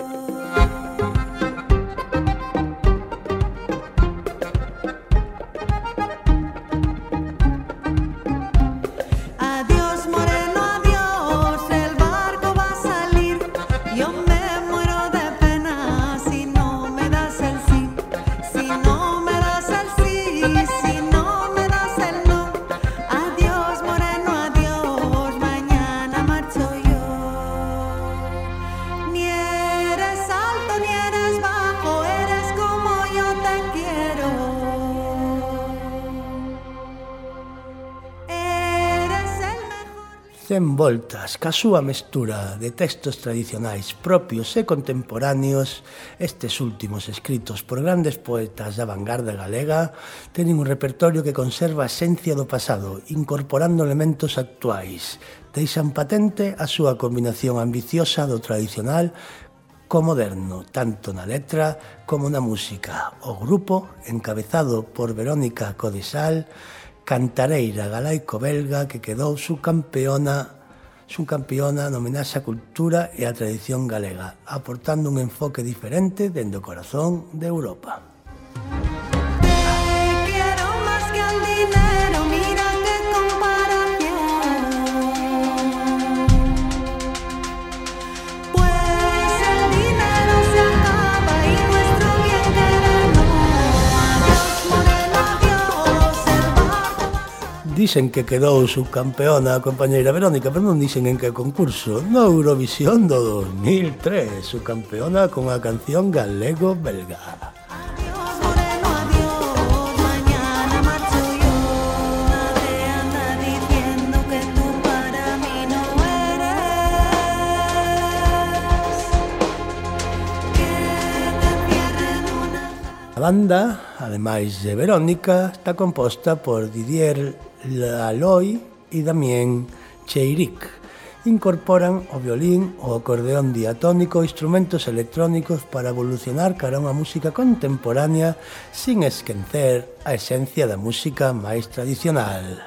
Adiós, moreno, adiós, el barco va a salir. Yo me muero de pena si no me das el sí, si no me das el sí, si no me das el no. Adiós, moreno, adiós, mañana marcho yo. Ni eres alto ni eres bajo, eres como yo te quiero. Eres el mejor. 100 Voltas, ca súa mestura de textos tradicionais propios e contemporáneos, estes últimos escritos por grandes poetas da vanguarda galega, teñen un repertorio que conserva a esencia do pasado, incorporando elementos actuais. Deixan patente a súa combinación ambiciosa do tradicional co moderno, tanto na letra como na música. O grupo, encabezado por Verónica Codesal, cantareira galaico-belga que quedou subcampeona na homenaxe á cultura e á tradición galega, aportando un enfoque diferente dende o corazón de Europa. Te quiero más que al dinero, mira qué comparación. Pues el dinero se acaba y nuestro bien querer no. Adiós, moreno, adiós, el barco va a salir. Dicen que quedou subcampeona a compañeira Verónica, pero non dicen en que concurso. No Eurovisión do 2003, subcampeona con a canción galego-belga. Adiós, moreno, adiós, mañana marcho yo. Nadie anda diciendo que tú para mí no eres. Que banda, ademais de Verónica, está composta por Didier Laloy e Damien Cheiric. Incorporan o violín, o acordeón diatónico e instrumentos electrónicos para evolucionar cara a unha música contemporánea sin esquecer a esencia da música máis tradicional.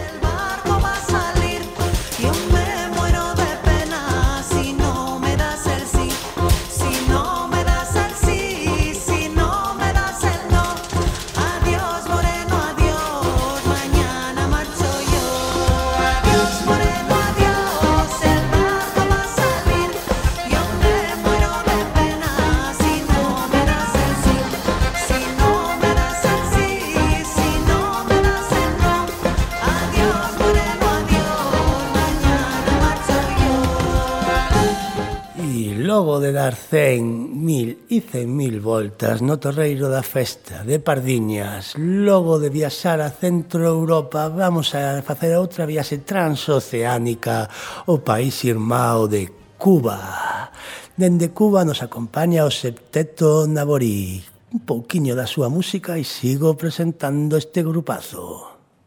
Logo de dar 100.000 e 100.000 voltas no torreiro da festa de Pardiñas, logo de viaxar a Centro Europa, vamos a facer outra viaxe transoceánica ao país irmão de Cuba. Dende Cuba nos acompaña o Septeto Naborí. Un pouquiño da súa música e sigo presentando este grupazo.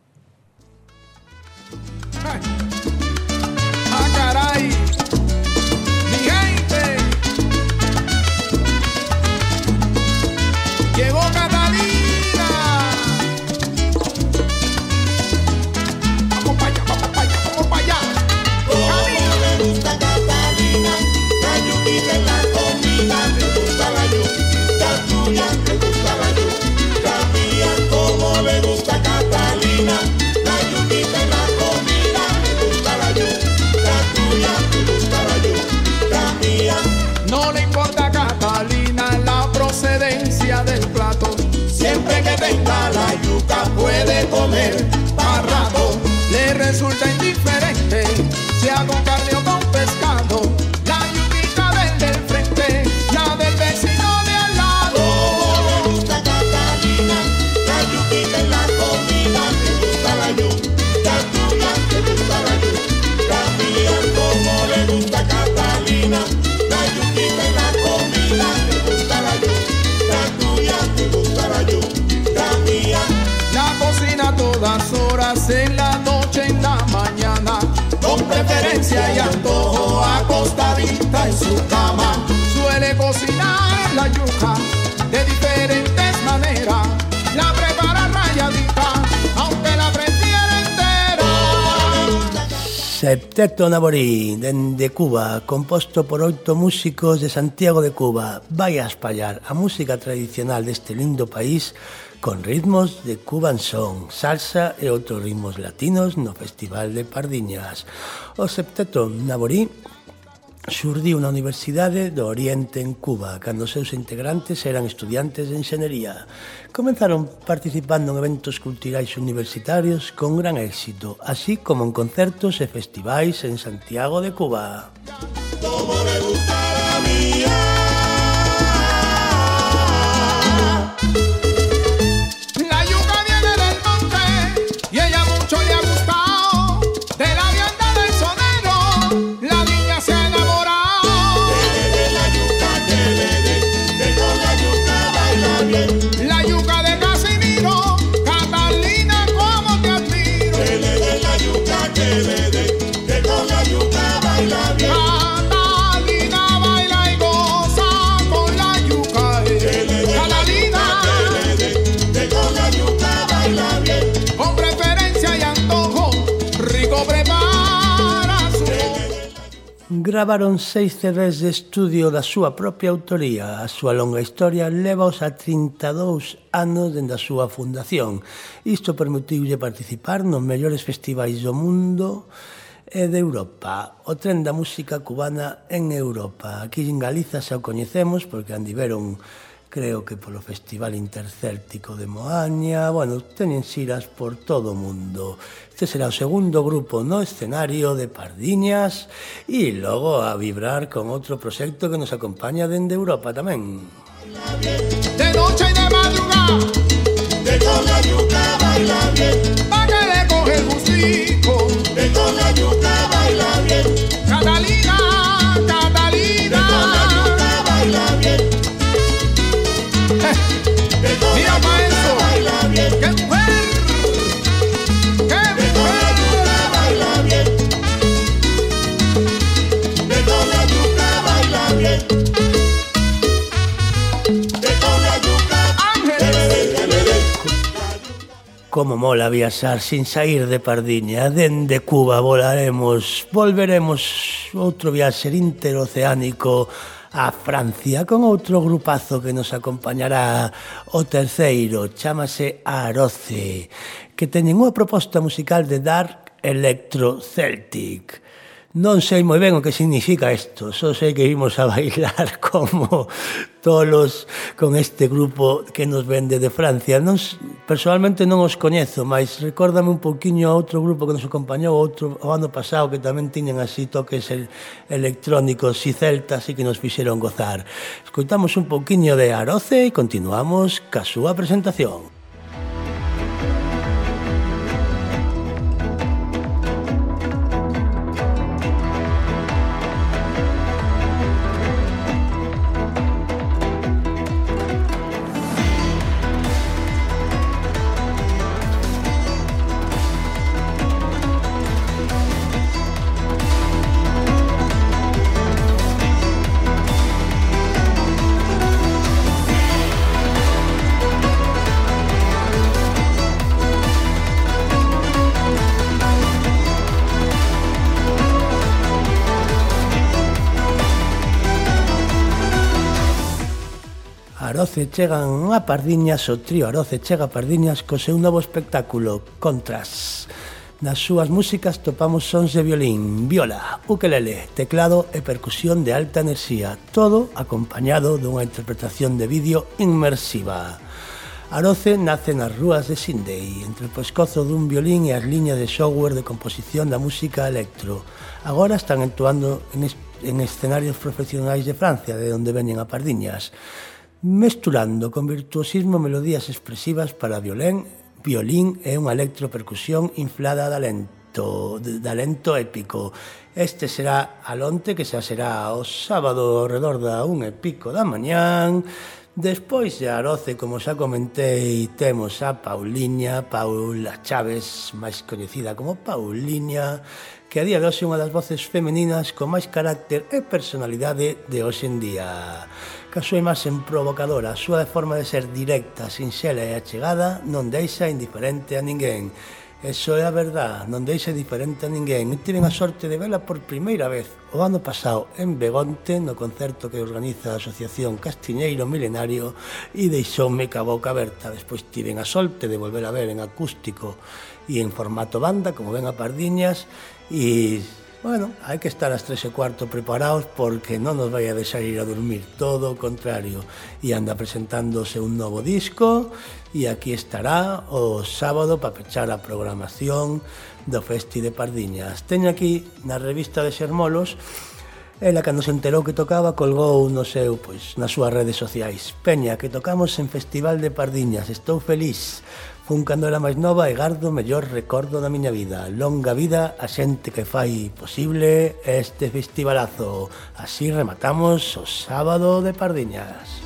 ¡Ah, caray! Llegó Catalina. Vamos para allá, vamos para allá, vamos para allá. Como le gusta a Catalina, la yuquita en la comida, le gusta la yuquita tuya, le gusta la yuquita mía. Como le gusta a Catalina, la yuquita en la comida, le gusta la yuquita tuya, le gusta la yuquita mía. No le importa a Catalina la procedencia del plato. Siempre que tenga la yuca puede comer para rato. Le resulta indiferente, sea con carne o con pescado. La yuquita del frente, la del vecino de al lado. Como le gusta a Catalina, la yuquita en la comida, le gusta la yuquita tuya, le gusta la yuquita mía. Como le gusta a Catalina, la yuquita en la comida, le gusta la yuquita tuya, le gusta la yuquita mía. La cocina a todas horas, en la noche, en la mañana, Con preferencia y antojo, acostadita en su cama. suele cocinar la yuca de diferentes maneras. La prepara rayadita, aunque la prefiere entera. Septeto Naborí, dende Cuba, composto por 8 músicos de Santiago de Cuba, vai a espallar a música tradicional deste lindo país con ritmos de Cuban son, salsa e outros ritmos latinos no Festival de Pardiñas. O Septeto Naborí xurdiu na Universidade do Oriente en Cuba, cando os seus integrantes eran estudiantes de enxenería. Comenzaron participando en eventos culturais universitarios con gran éxito, así como en concertos e festivais en Santiago de Cuba. Como le gusta la mía. La yuca viene del monte y ella mucho le ha gustado. De la vianda del sonero, la niña se ha enamorado. De la yuca que le dé, que con la yuca baila bien. La yuca de Casimiro, Catalina, cómo te admiro. Que le dé la yuca que le dé, que con la yuca baila bien. Catalina baila y goza con la yuca. Catalina, Que con la yuca baila bien. con preferencia y antojo, rico prepara su. Gravaron 6 CDs de estudio da súa propia autoría. A súa longa historia levaos a 32 anos dende a súa fundación. Isto permitiulle participar nos mellores festivais do mundo e de Europa. O tren da música cubana en Europa. Aquí en Galiza xa o coñecemos porque andiveron, creo que polo Festival Intercéltico de Moaña. Bueno, teñen xiras por todo o mundo. Este será o segundo grupo no escenario de Pardiñas e logo a vibrar con outro proxecto que nos acompaña dende Europa tamén. De noche y de madrugada, Que con la yuca baila bien. pa' que le coge el gustico. Que con la yuca baila bien. Catalina, Que Catalina. con la yuca baila bien. Que Como mola viaxar sin sair de Pardiña. Dende Cuba volveremos outro viaxe interoceánico a Francia con outro grupazo que nos acompañará o terceiro, chámase Aroce, que teñen unha proposta musical de dark electro celtic. Non sei moi ben o que significa isto, só sei que imos a bailar como tolos con este grupo que nos vende de Francia. Personalmente non os coñezo, mas recórdame un pouquiño a outro grupo que nos acompañou o ano pasado que tamén tiñen así toques electrónicos e celtas e que nos fixeron gozar. Escoitamos un pouquiño de Aroce e continuamos ca súa presentación. Aroce chegan a Pardiñas, o trío Aroce chega a Pardiñas co seu novo espectáculo, Contras. Nas súas músicas topamos sons de violín, viola, ukelele, teclado e percusión de alta enerxía, todo acompañado dunha interpretación de vídeo inmersiva. Aroce nace nas rúas de Sindei, entre o pescozo dun violín e as liñas de software de composición da música electro. Agora están actuando en escenarios profesionais de Francia, de onde veñen a Pardiñas, mesturando con virtuosismo melodías expresivas para violín e unha electropercusión inflada da lento épico. Este será alonte, que xa será o sábado ao redor da 1:15 da mañán. Despois de Aroce, como xa comentei, temos a Paula Chaves, máis coñecida como Pauliña, que a día de hoxe é unha das voces femeninas con máis carácter e personalidade de hoxe en día. Que a súa imaxe provocadora, a súa forma de ser directa, sinxela e achegada, non deixa indiferente a ninguén. Eso é a verdad, non deixa indiferente a ninguén. Tiven a sorte de vela por primeira vez o ano pasado en Begonte, no concerto que organiza a Asociación Castiñeiro Milenario, e deixoume ca boca aberta. Despois tiven a sorte de volver a ver en acústico e en formato banda, como ven a Pardiñas, e bueno, hai que estar ás 3:15 preparados porque non nos vai a deixar ir a dormir, todo o contrario. E anda presentándose un novo disco e aquí estará o sábado para pechar a programación do Festi de Pardiñas. Teño aquí na revista de Xermolos, ela cando se enterou que tocaba colgou no seu, nas súas redes sociais: Peña, que tocamos en Festival de Pardiñas, estou feliz. Fun cando era máis nova e gardo o mellor recordo da miña vida. Longa vida a xente que fai posible este festivalazo. Así rematamos o sábado de Pardiñas.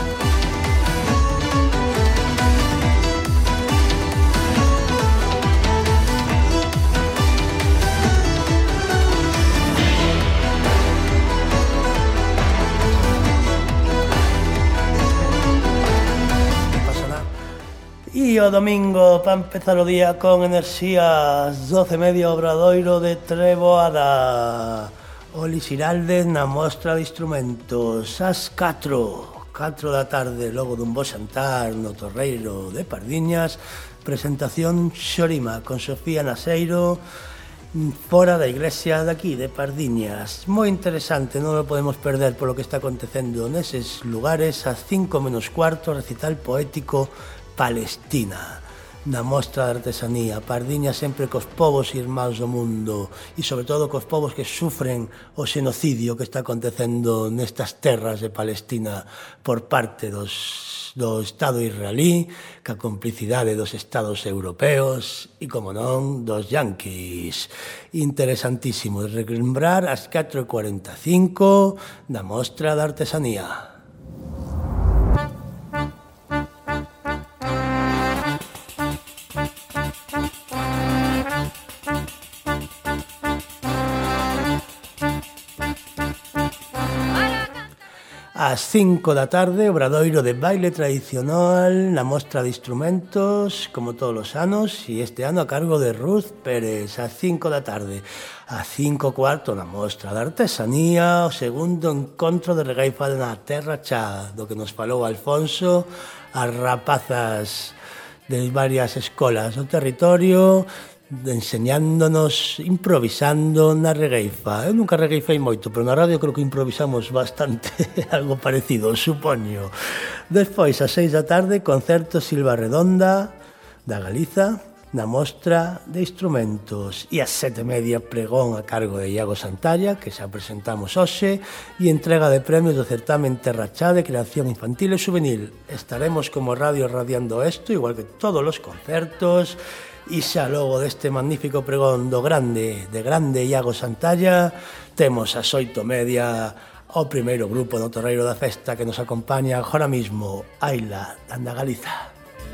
E o domingo, para empezar o día con enerxías, 12:30, Obradoiro de Treboada. Oli Xiraldes na mostra de instrumentos, ás 4 da tarde, logo dun bo xantar no Torreiro de Pardiñas, presentación Xorima con Sofía Naseiro, fora da iglesia daqui de Pardiñas. Moi interesante, non o podemos perder polo que está acontecendo neses lugares. Ás 5:15, recital poético Palestina, na mostra de artesanía. Pardiñas sempre cos povos irmáns do mundo e sobre todo cos povos que sufren o xenocidio que está acontecendo nestas terras de Palestina por parte do Estado israelí, ca complicidade dos Estados europeos e, como non, dos yanquis. Interesantísimo de relembrar ás 4:45 da mostra de artesanía. Ás 5 da tarde, obradoiro de baile tradicional na mostra de instrumentos, como todos os anos, e este ano a cargo de Ruth Pérez, ás 5 da tarde. Ás 5:15 na mostra de artesanía, o segundo encontro de regueifa na Terra Chá, do que nos falou Alfonso, as rapazas de varias escolas do territorio, enseñándonos, improvisando na regueifa. Eu nunca regueifei moito, pero na radio creo que improvisamos bastante, algo parecido, supoño. Despois, ás 6 da tarde, concerto Silva Redonda da Galiza na mostra de instrumentos. E ás 7:30, pregón a cargo de Iago Santalla, que xa presentamos hoxe, e entrega de premios do certamen Terra Chá de creación infantil e juvenil. Estaremos como radio radiando isto, igual que todos os concertos. E xa logo deste magnífico pregón do grande Iago Santalla, temos ás 8:30 o primeiro grupo no Torreiro da Festa que nos acompaña agora mismo, Aila, da Galiza.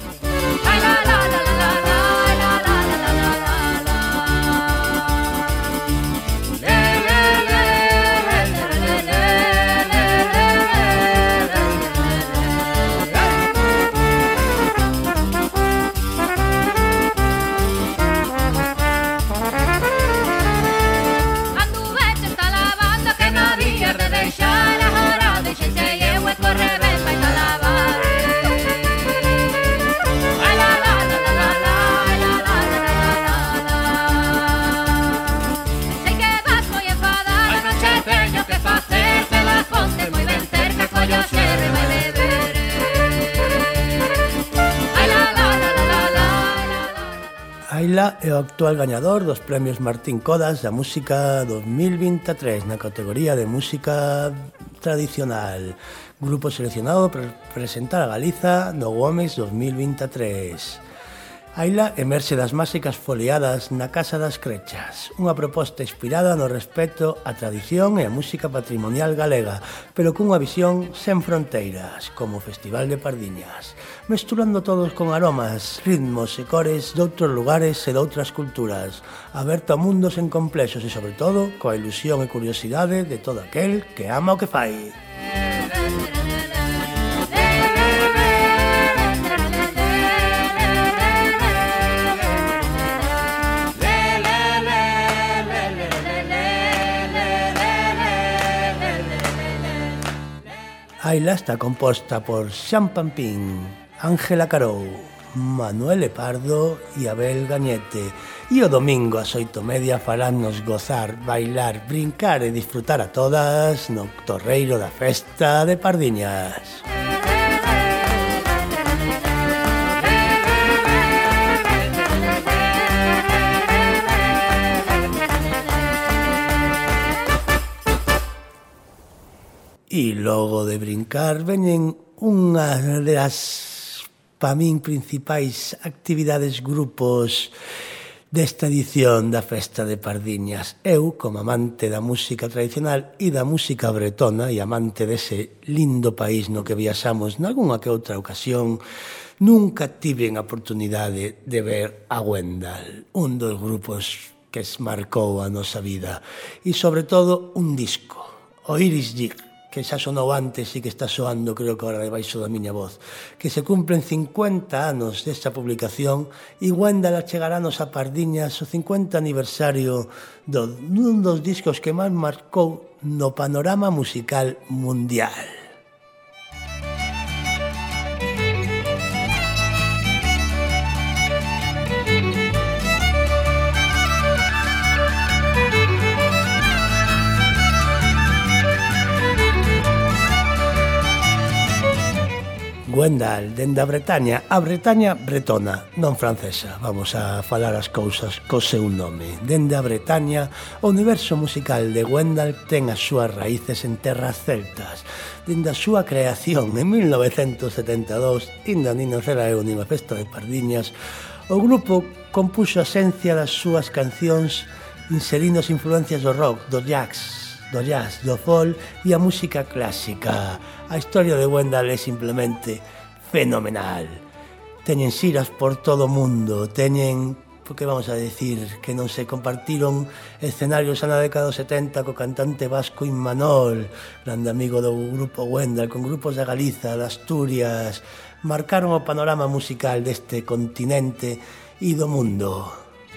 Aila é o actual gañador dos premios Martín Codas da Música 2023 na categoría de Música Tradicional. Grupo seleccionado para presentar a Galiza no Gomes 2023. Aila emerxe das máxicas foliadas na Casa das Crechas, unha proposta inspirada no respeto á tradición e á música patrimonial galega, pero cunha visión sen fronteiras, como o Festival de Pardiñas, mesturando todos con aromas, ritmos e cores de outros lugares e de outras culturas, aberto a mundos en complexos e, sobre todo, coa ilusión e curiosidade de todo aquel que ama o que fai. Aila está composta por Xan Pampín, Ángela Carou, Manuel Pardo e Abel Gañete. E o domingo ás 8:30 farannos gozar, bailar, brincar e disfrutar a todas no Torreiro da Festa de Pardiñas. E logo de brincar veñen unha das, pa min, principais actividades, grupos desta edición da Festa de Pardiñas. Eu, como amante da música tradicional e da música bretona e amante dese lindo país no que viaxamos nalgúna que outra ocasión, nunca tive a oportunidade de ver a Gwendal, un dos grupos que marcou a nosa vida. E, sobre todo, un disco, o Iris Jig, que xa sonou antes e que está soando, creo que agora debaixo da miña voz, que se cumplen 50 anos desta publicación e Gwendal achegarános a Pardiñas o 50 aniversario dun dos discos que máis marcou no panorama musical mundial. Gwendal, dende a Bretaña bretona, non francesa, vamos a falar as cousas co seu nome. Dende a Bretaña, o universo musical de Gwendal ten as súas raíces en terras celtas. Dende a súa creación en 1972, inda nin nacera eu nin a Festa de Pardiñas, o grupo compuxo a esencia das súas cancións inserindo as influencias do rock, do jazz, do folk e a música clásica. A historia de Gwendal é simplemente fenomenal. Teñen xiras por todo o mundo, teñen que vamos a decir, que non se compartiron escenarios na década dos 70 co cantante vasco Imanol, grande amigo do grupo Wendal, con grupos de Galiza, de Asturias, marcaron o panorama musical deste continente e do mundo.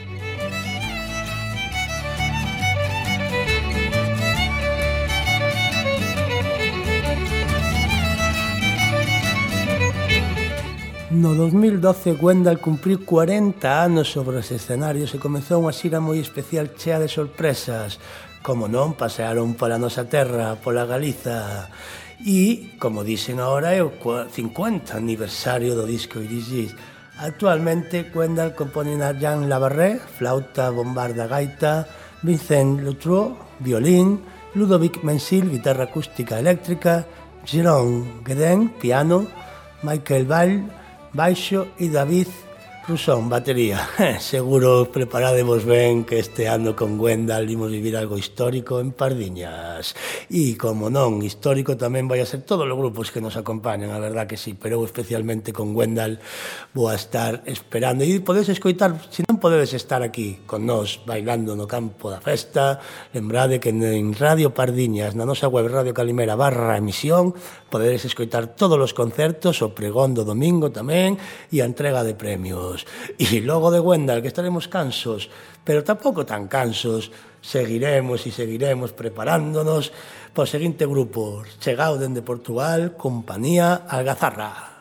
No 2012, Wendal cumpriu 40 anos sobre os escenarios e comezou unha xira moi especial chea de sorpresas. Como non, pasearon pola nosa terra, pola Galiza. E, como dixen agora, é o 50 aniversario do disco Iris. Actualmente, Wendal compone a Jean Labarré, flauta, bombarda, gaita, Vincent Luttrou, violín, Ludovic Mensil, guitarra acústica eléctrica, Jérôme Guedin, piano, Michael Ball, baixo e David Rusón, batería. Seguro preparadevos ben que este ano con Wendal imos vivir algo histórico en Pardiñas. E, como non, histórico tamén vai a ser todos os grupos que nos acompañan, a verdad que sí, pero eu especialmente con Wendal vou a estar esperando. E podedes escoitar, se non podedes estar aquí con nós bailando no campo da festa, lembrade que en Radio Pardiñas, na nosa web Radio Calimera /emisión, podedes escoitar todos os concertos, o pregón do domingo tamén, e a entrega de premios. E logo de Wendal, que estaremos cansos, pero tampouco tan cansos, seguiremos e seguiremos preparándonos para o seguinte grupo, chegado dende Portugal, Compañía Algazarra.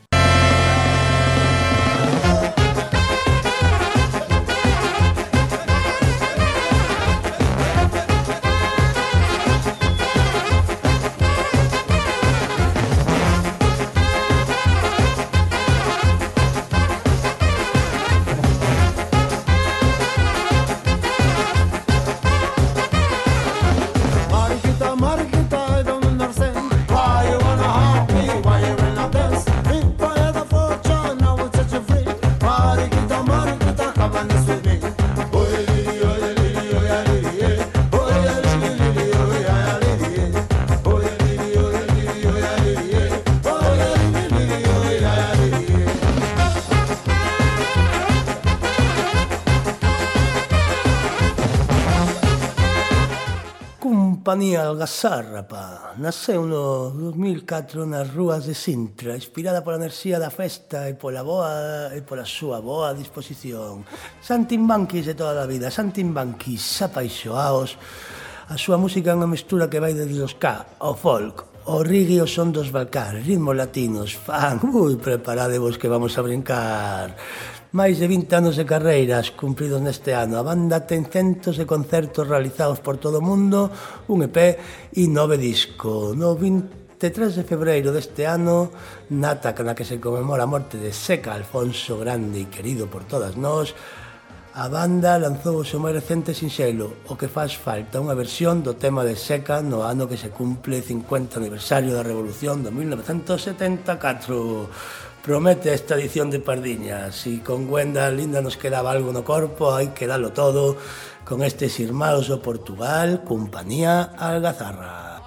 Compañía Algazarra, nasceu no 2004 nas rúas de Sintra, inspirada pola enerxía da festa e pola súa boa disposición. Santimbanquis de toda a vida, santimbanquis apaixoaos. A súa música é unha mestura que vai desde o ska, ao folk, o reggae e o son dos Balcáns, ritmos latinos, fan, preparadevos que vamos a brincar. Máis de 20 anos de carreiras cumpridos neste ano. A banda ten centos de concertos realizados por todo o mundo, un EP e 9 discos. No 23 de febreiro deste ano, nata na que se conmemora a morte de Seca Alfonso, grande e querido por todas nós, a banda lanzou o seu máis recente sinxelo, O que faz falta, unha versión do tema de Seca no ano que se cumple 50 aniversario da Revolución do 1974. Promete esta edición de Pardiñas, e con Wendal ainda nos quedaba algo no corpo, hai que darlo todo con estes irmãos do Portugal, Compañía Algazarra.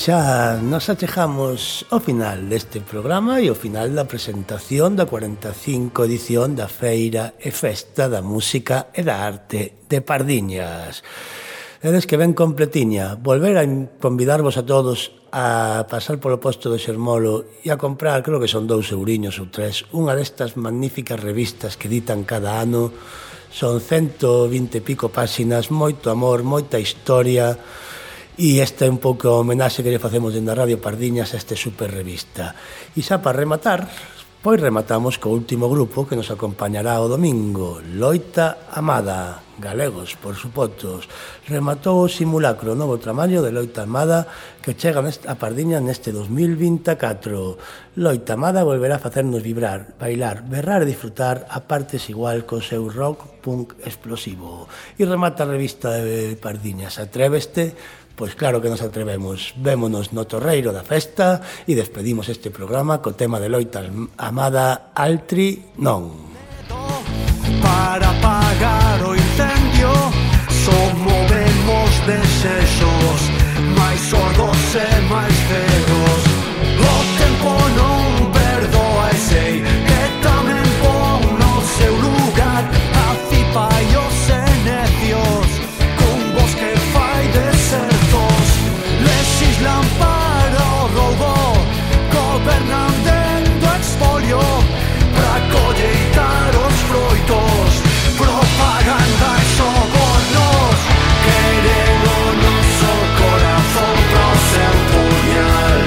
xa nos achegamos ao final deste programa e ao final da presentación da 45 edición da Feira e Festa da Música e da Arte de Pardiñas. Eres que ven completiña, volver a convidarvos a todos a pasar polo posto do Xermolo e a comprar, creo que son 2 euriños ou 3, unha destas magníficas revistas que editan cada ano. Son 120 e pico páxinas, moito amor, moita historia. E esta é un pouco a homenaxe que lle facemos dende a Radio Pardiñas a este super revista. E xa para rematar, pois rematamos co último grupo que nos acompañará o domingo, Loita Amada, galegos, por supotos. Rematou o simulacro, novo traballo de Loita Amada que chega a Pardiñas neste 2024. Loita Amada volverá a facernos vibrar, bailar, berrar e disfrutar a partes igual co seu rock punk explosivo. E remata a revista de Pardiñas, Atréveste. Pois claro que nos atrevemos, vémonos no torreiro da festa e despedimos este programa co tema de Loita Amada, Altri Non. Para apagar o incendio só movemos desexos máis sordos e máis cegos. O tempo non perdoa e sei que tamén pon no seu lugar a cipa e os necios con vos que fai desertos legislan para o roubo, gobernan dentro expolio para colleitar os froitos, propaganda e sobornos, queren o noso corazón pro seu puñal,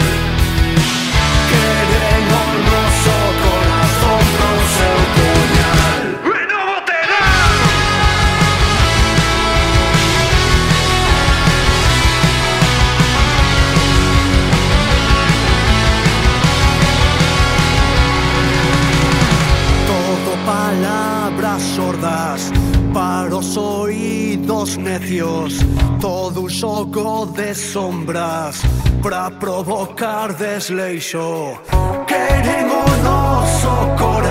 queren o noso corazón pro seu puñal. E non o terán! Todo palabras sordas para os oídos necios, todo un xogo de sombras para provocar desleixo, queren o noso corazón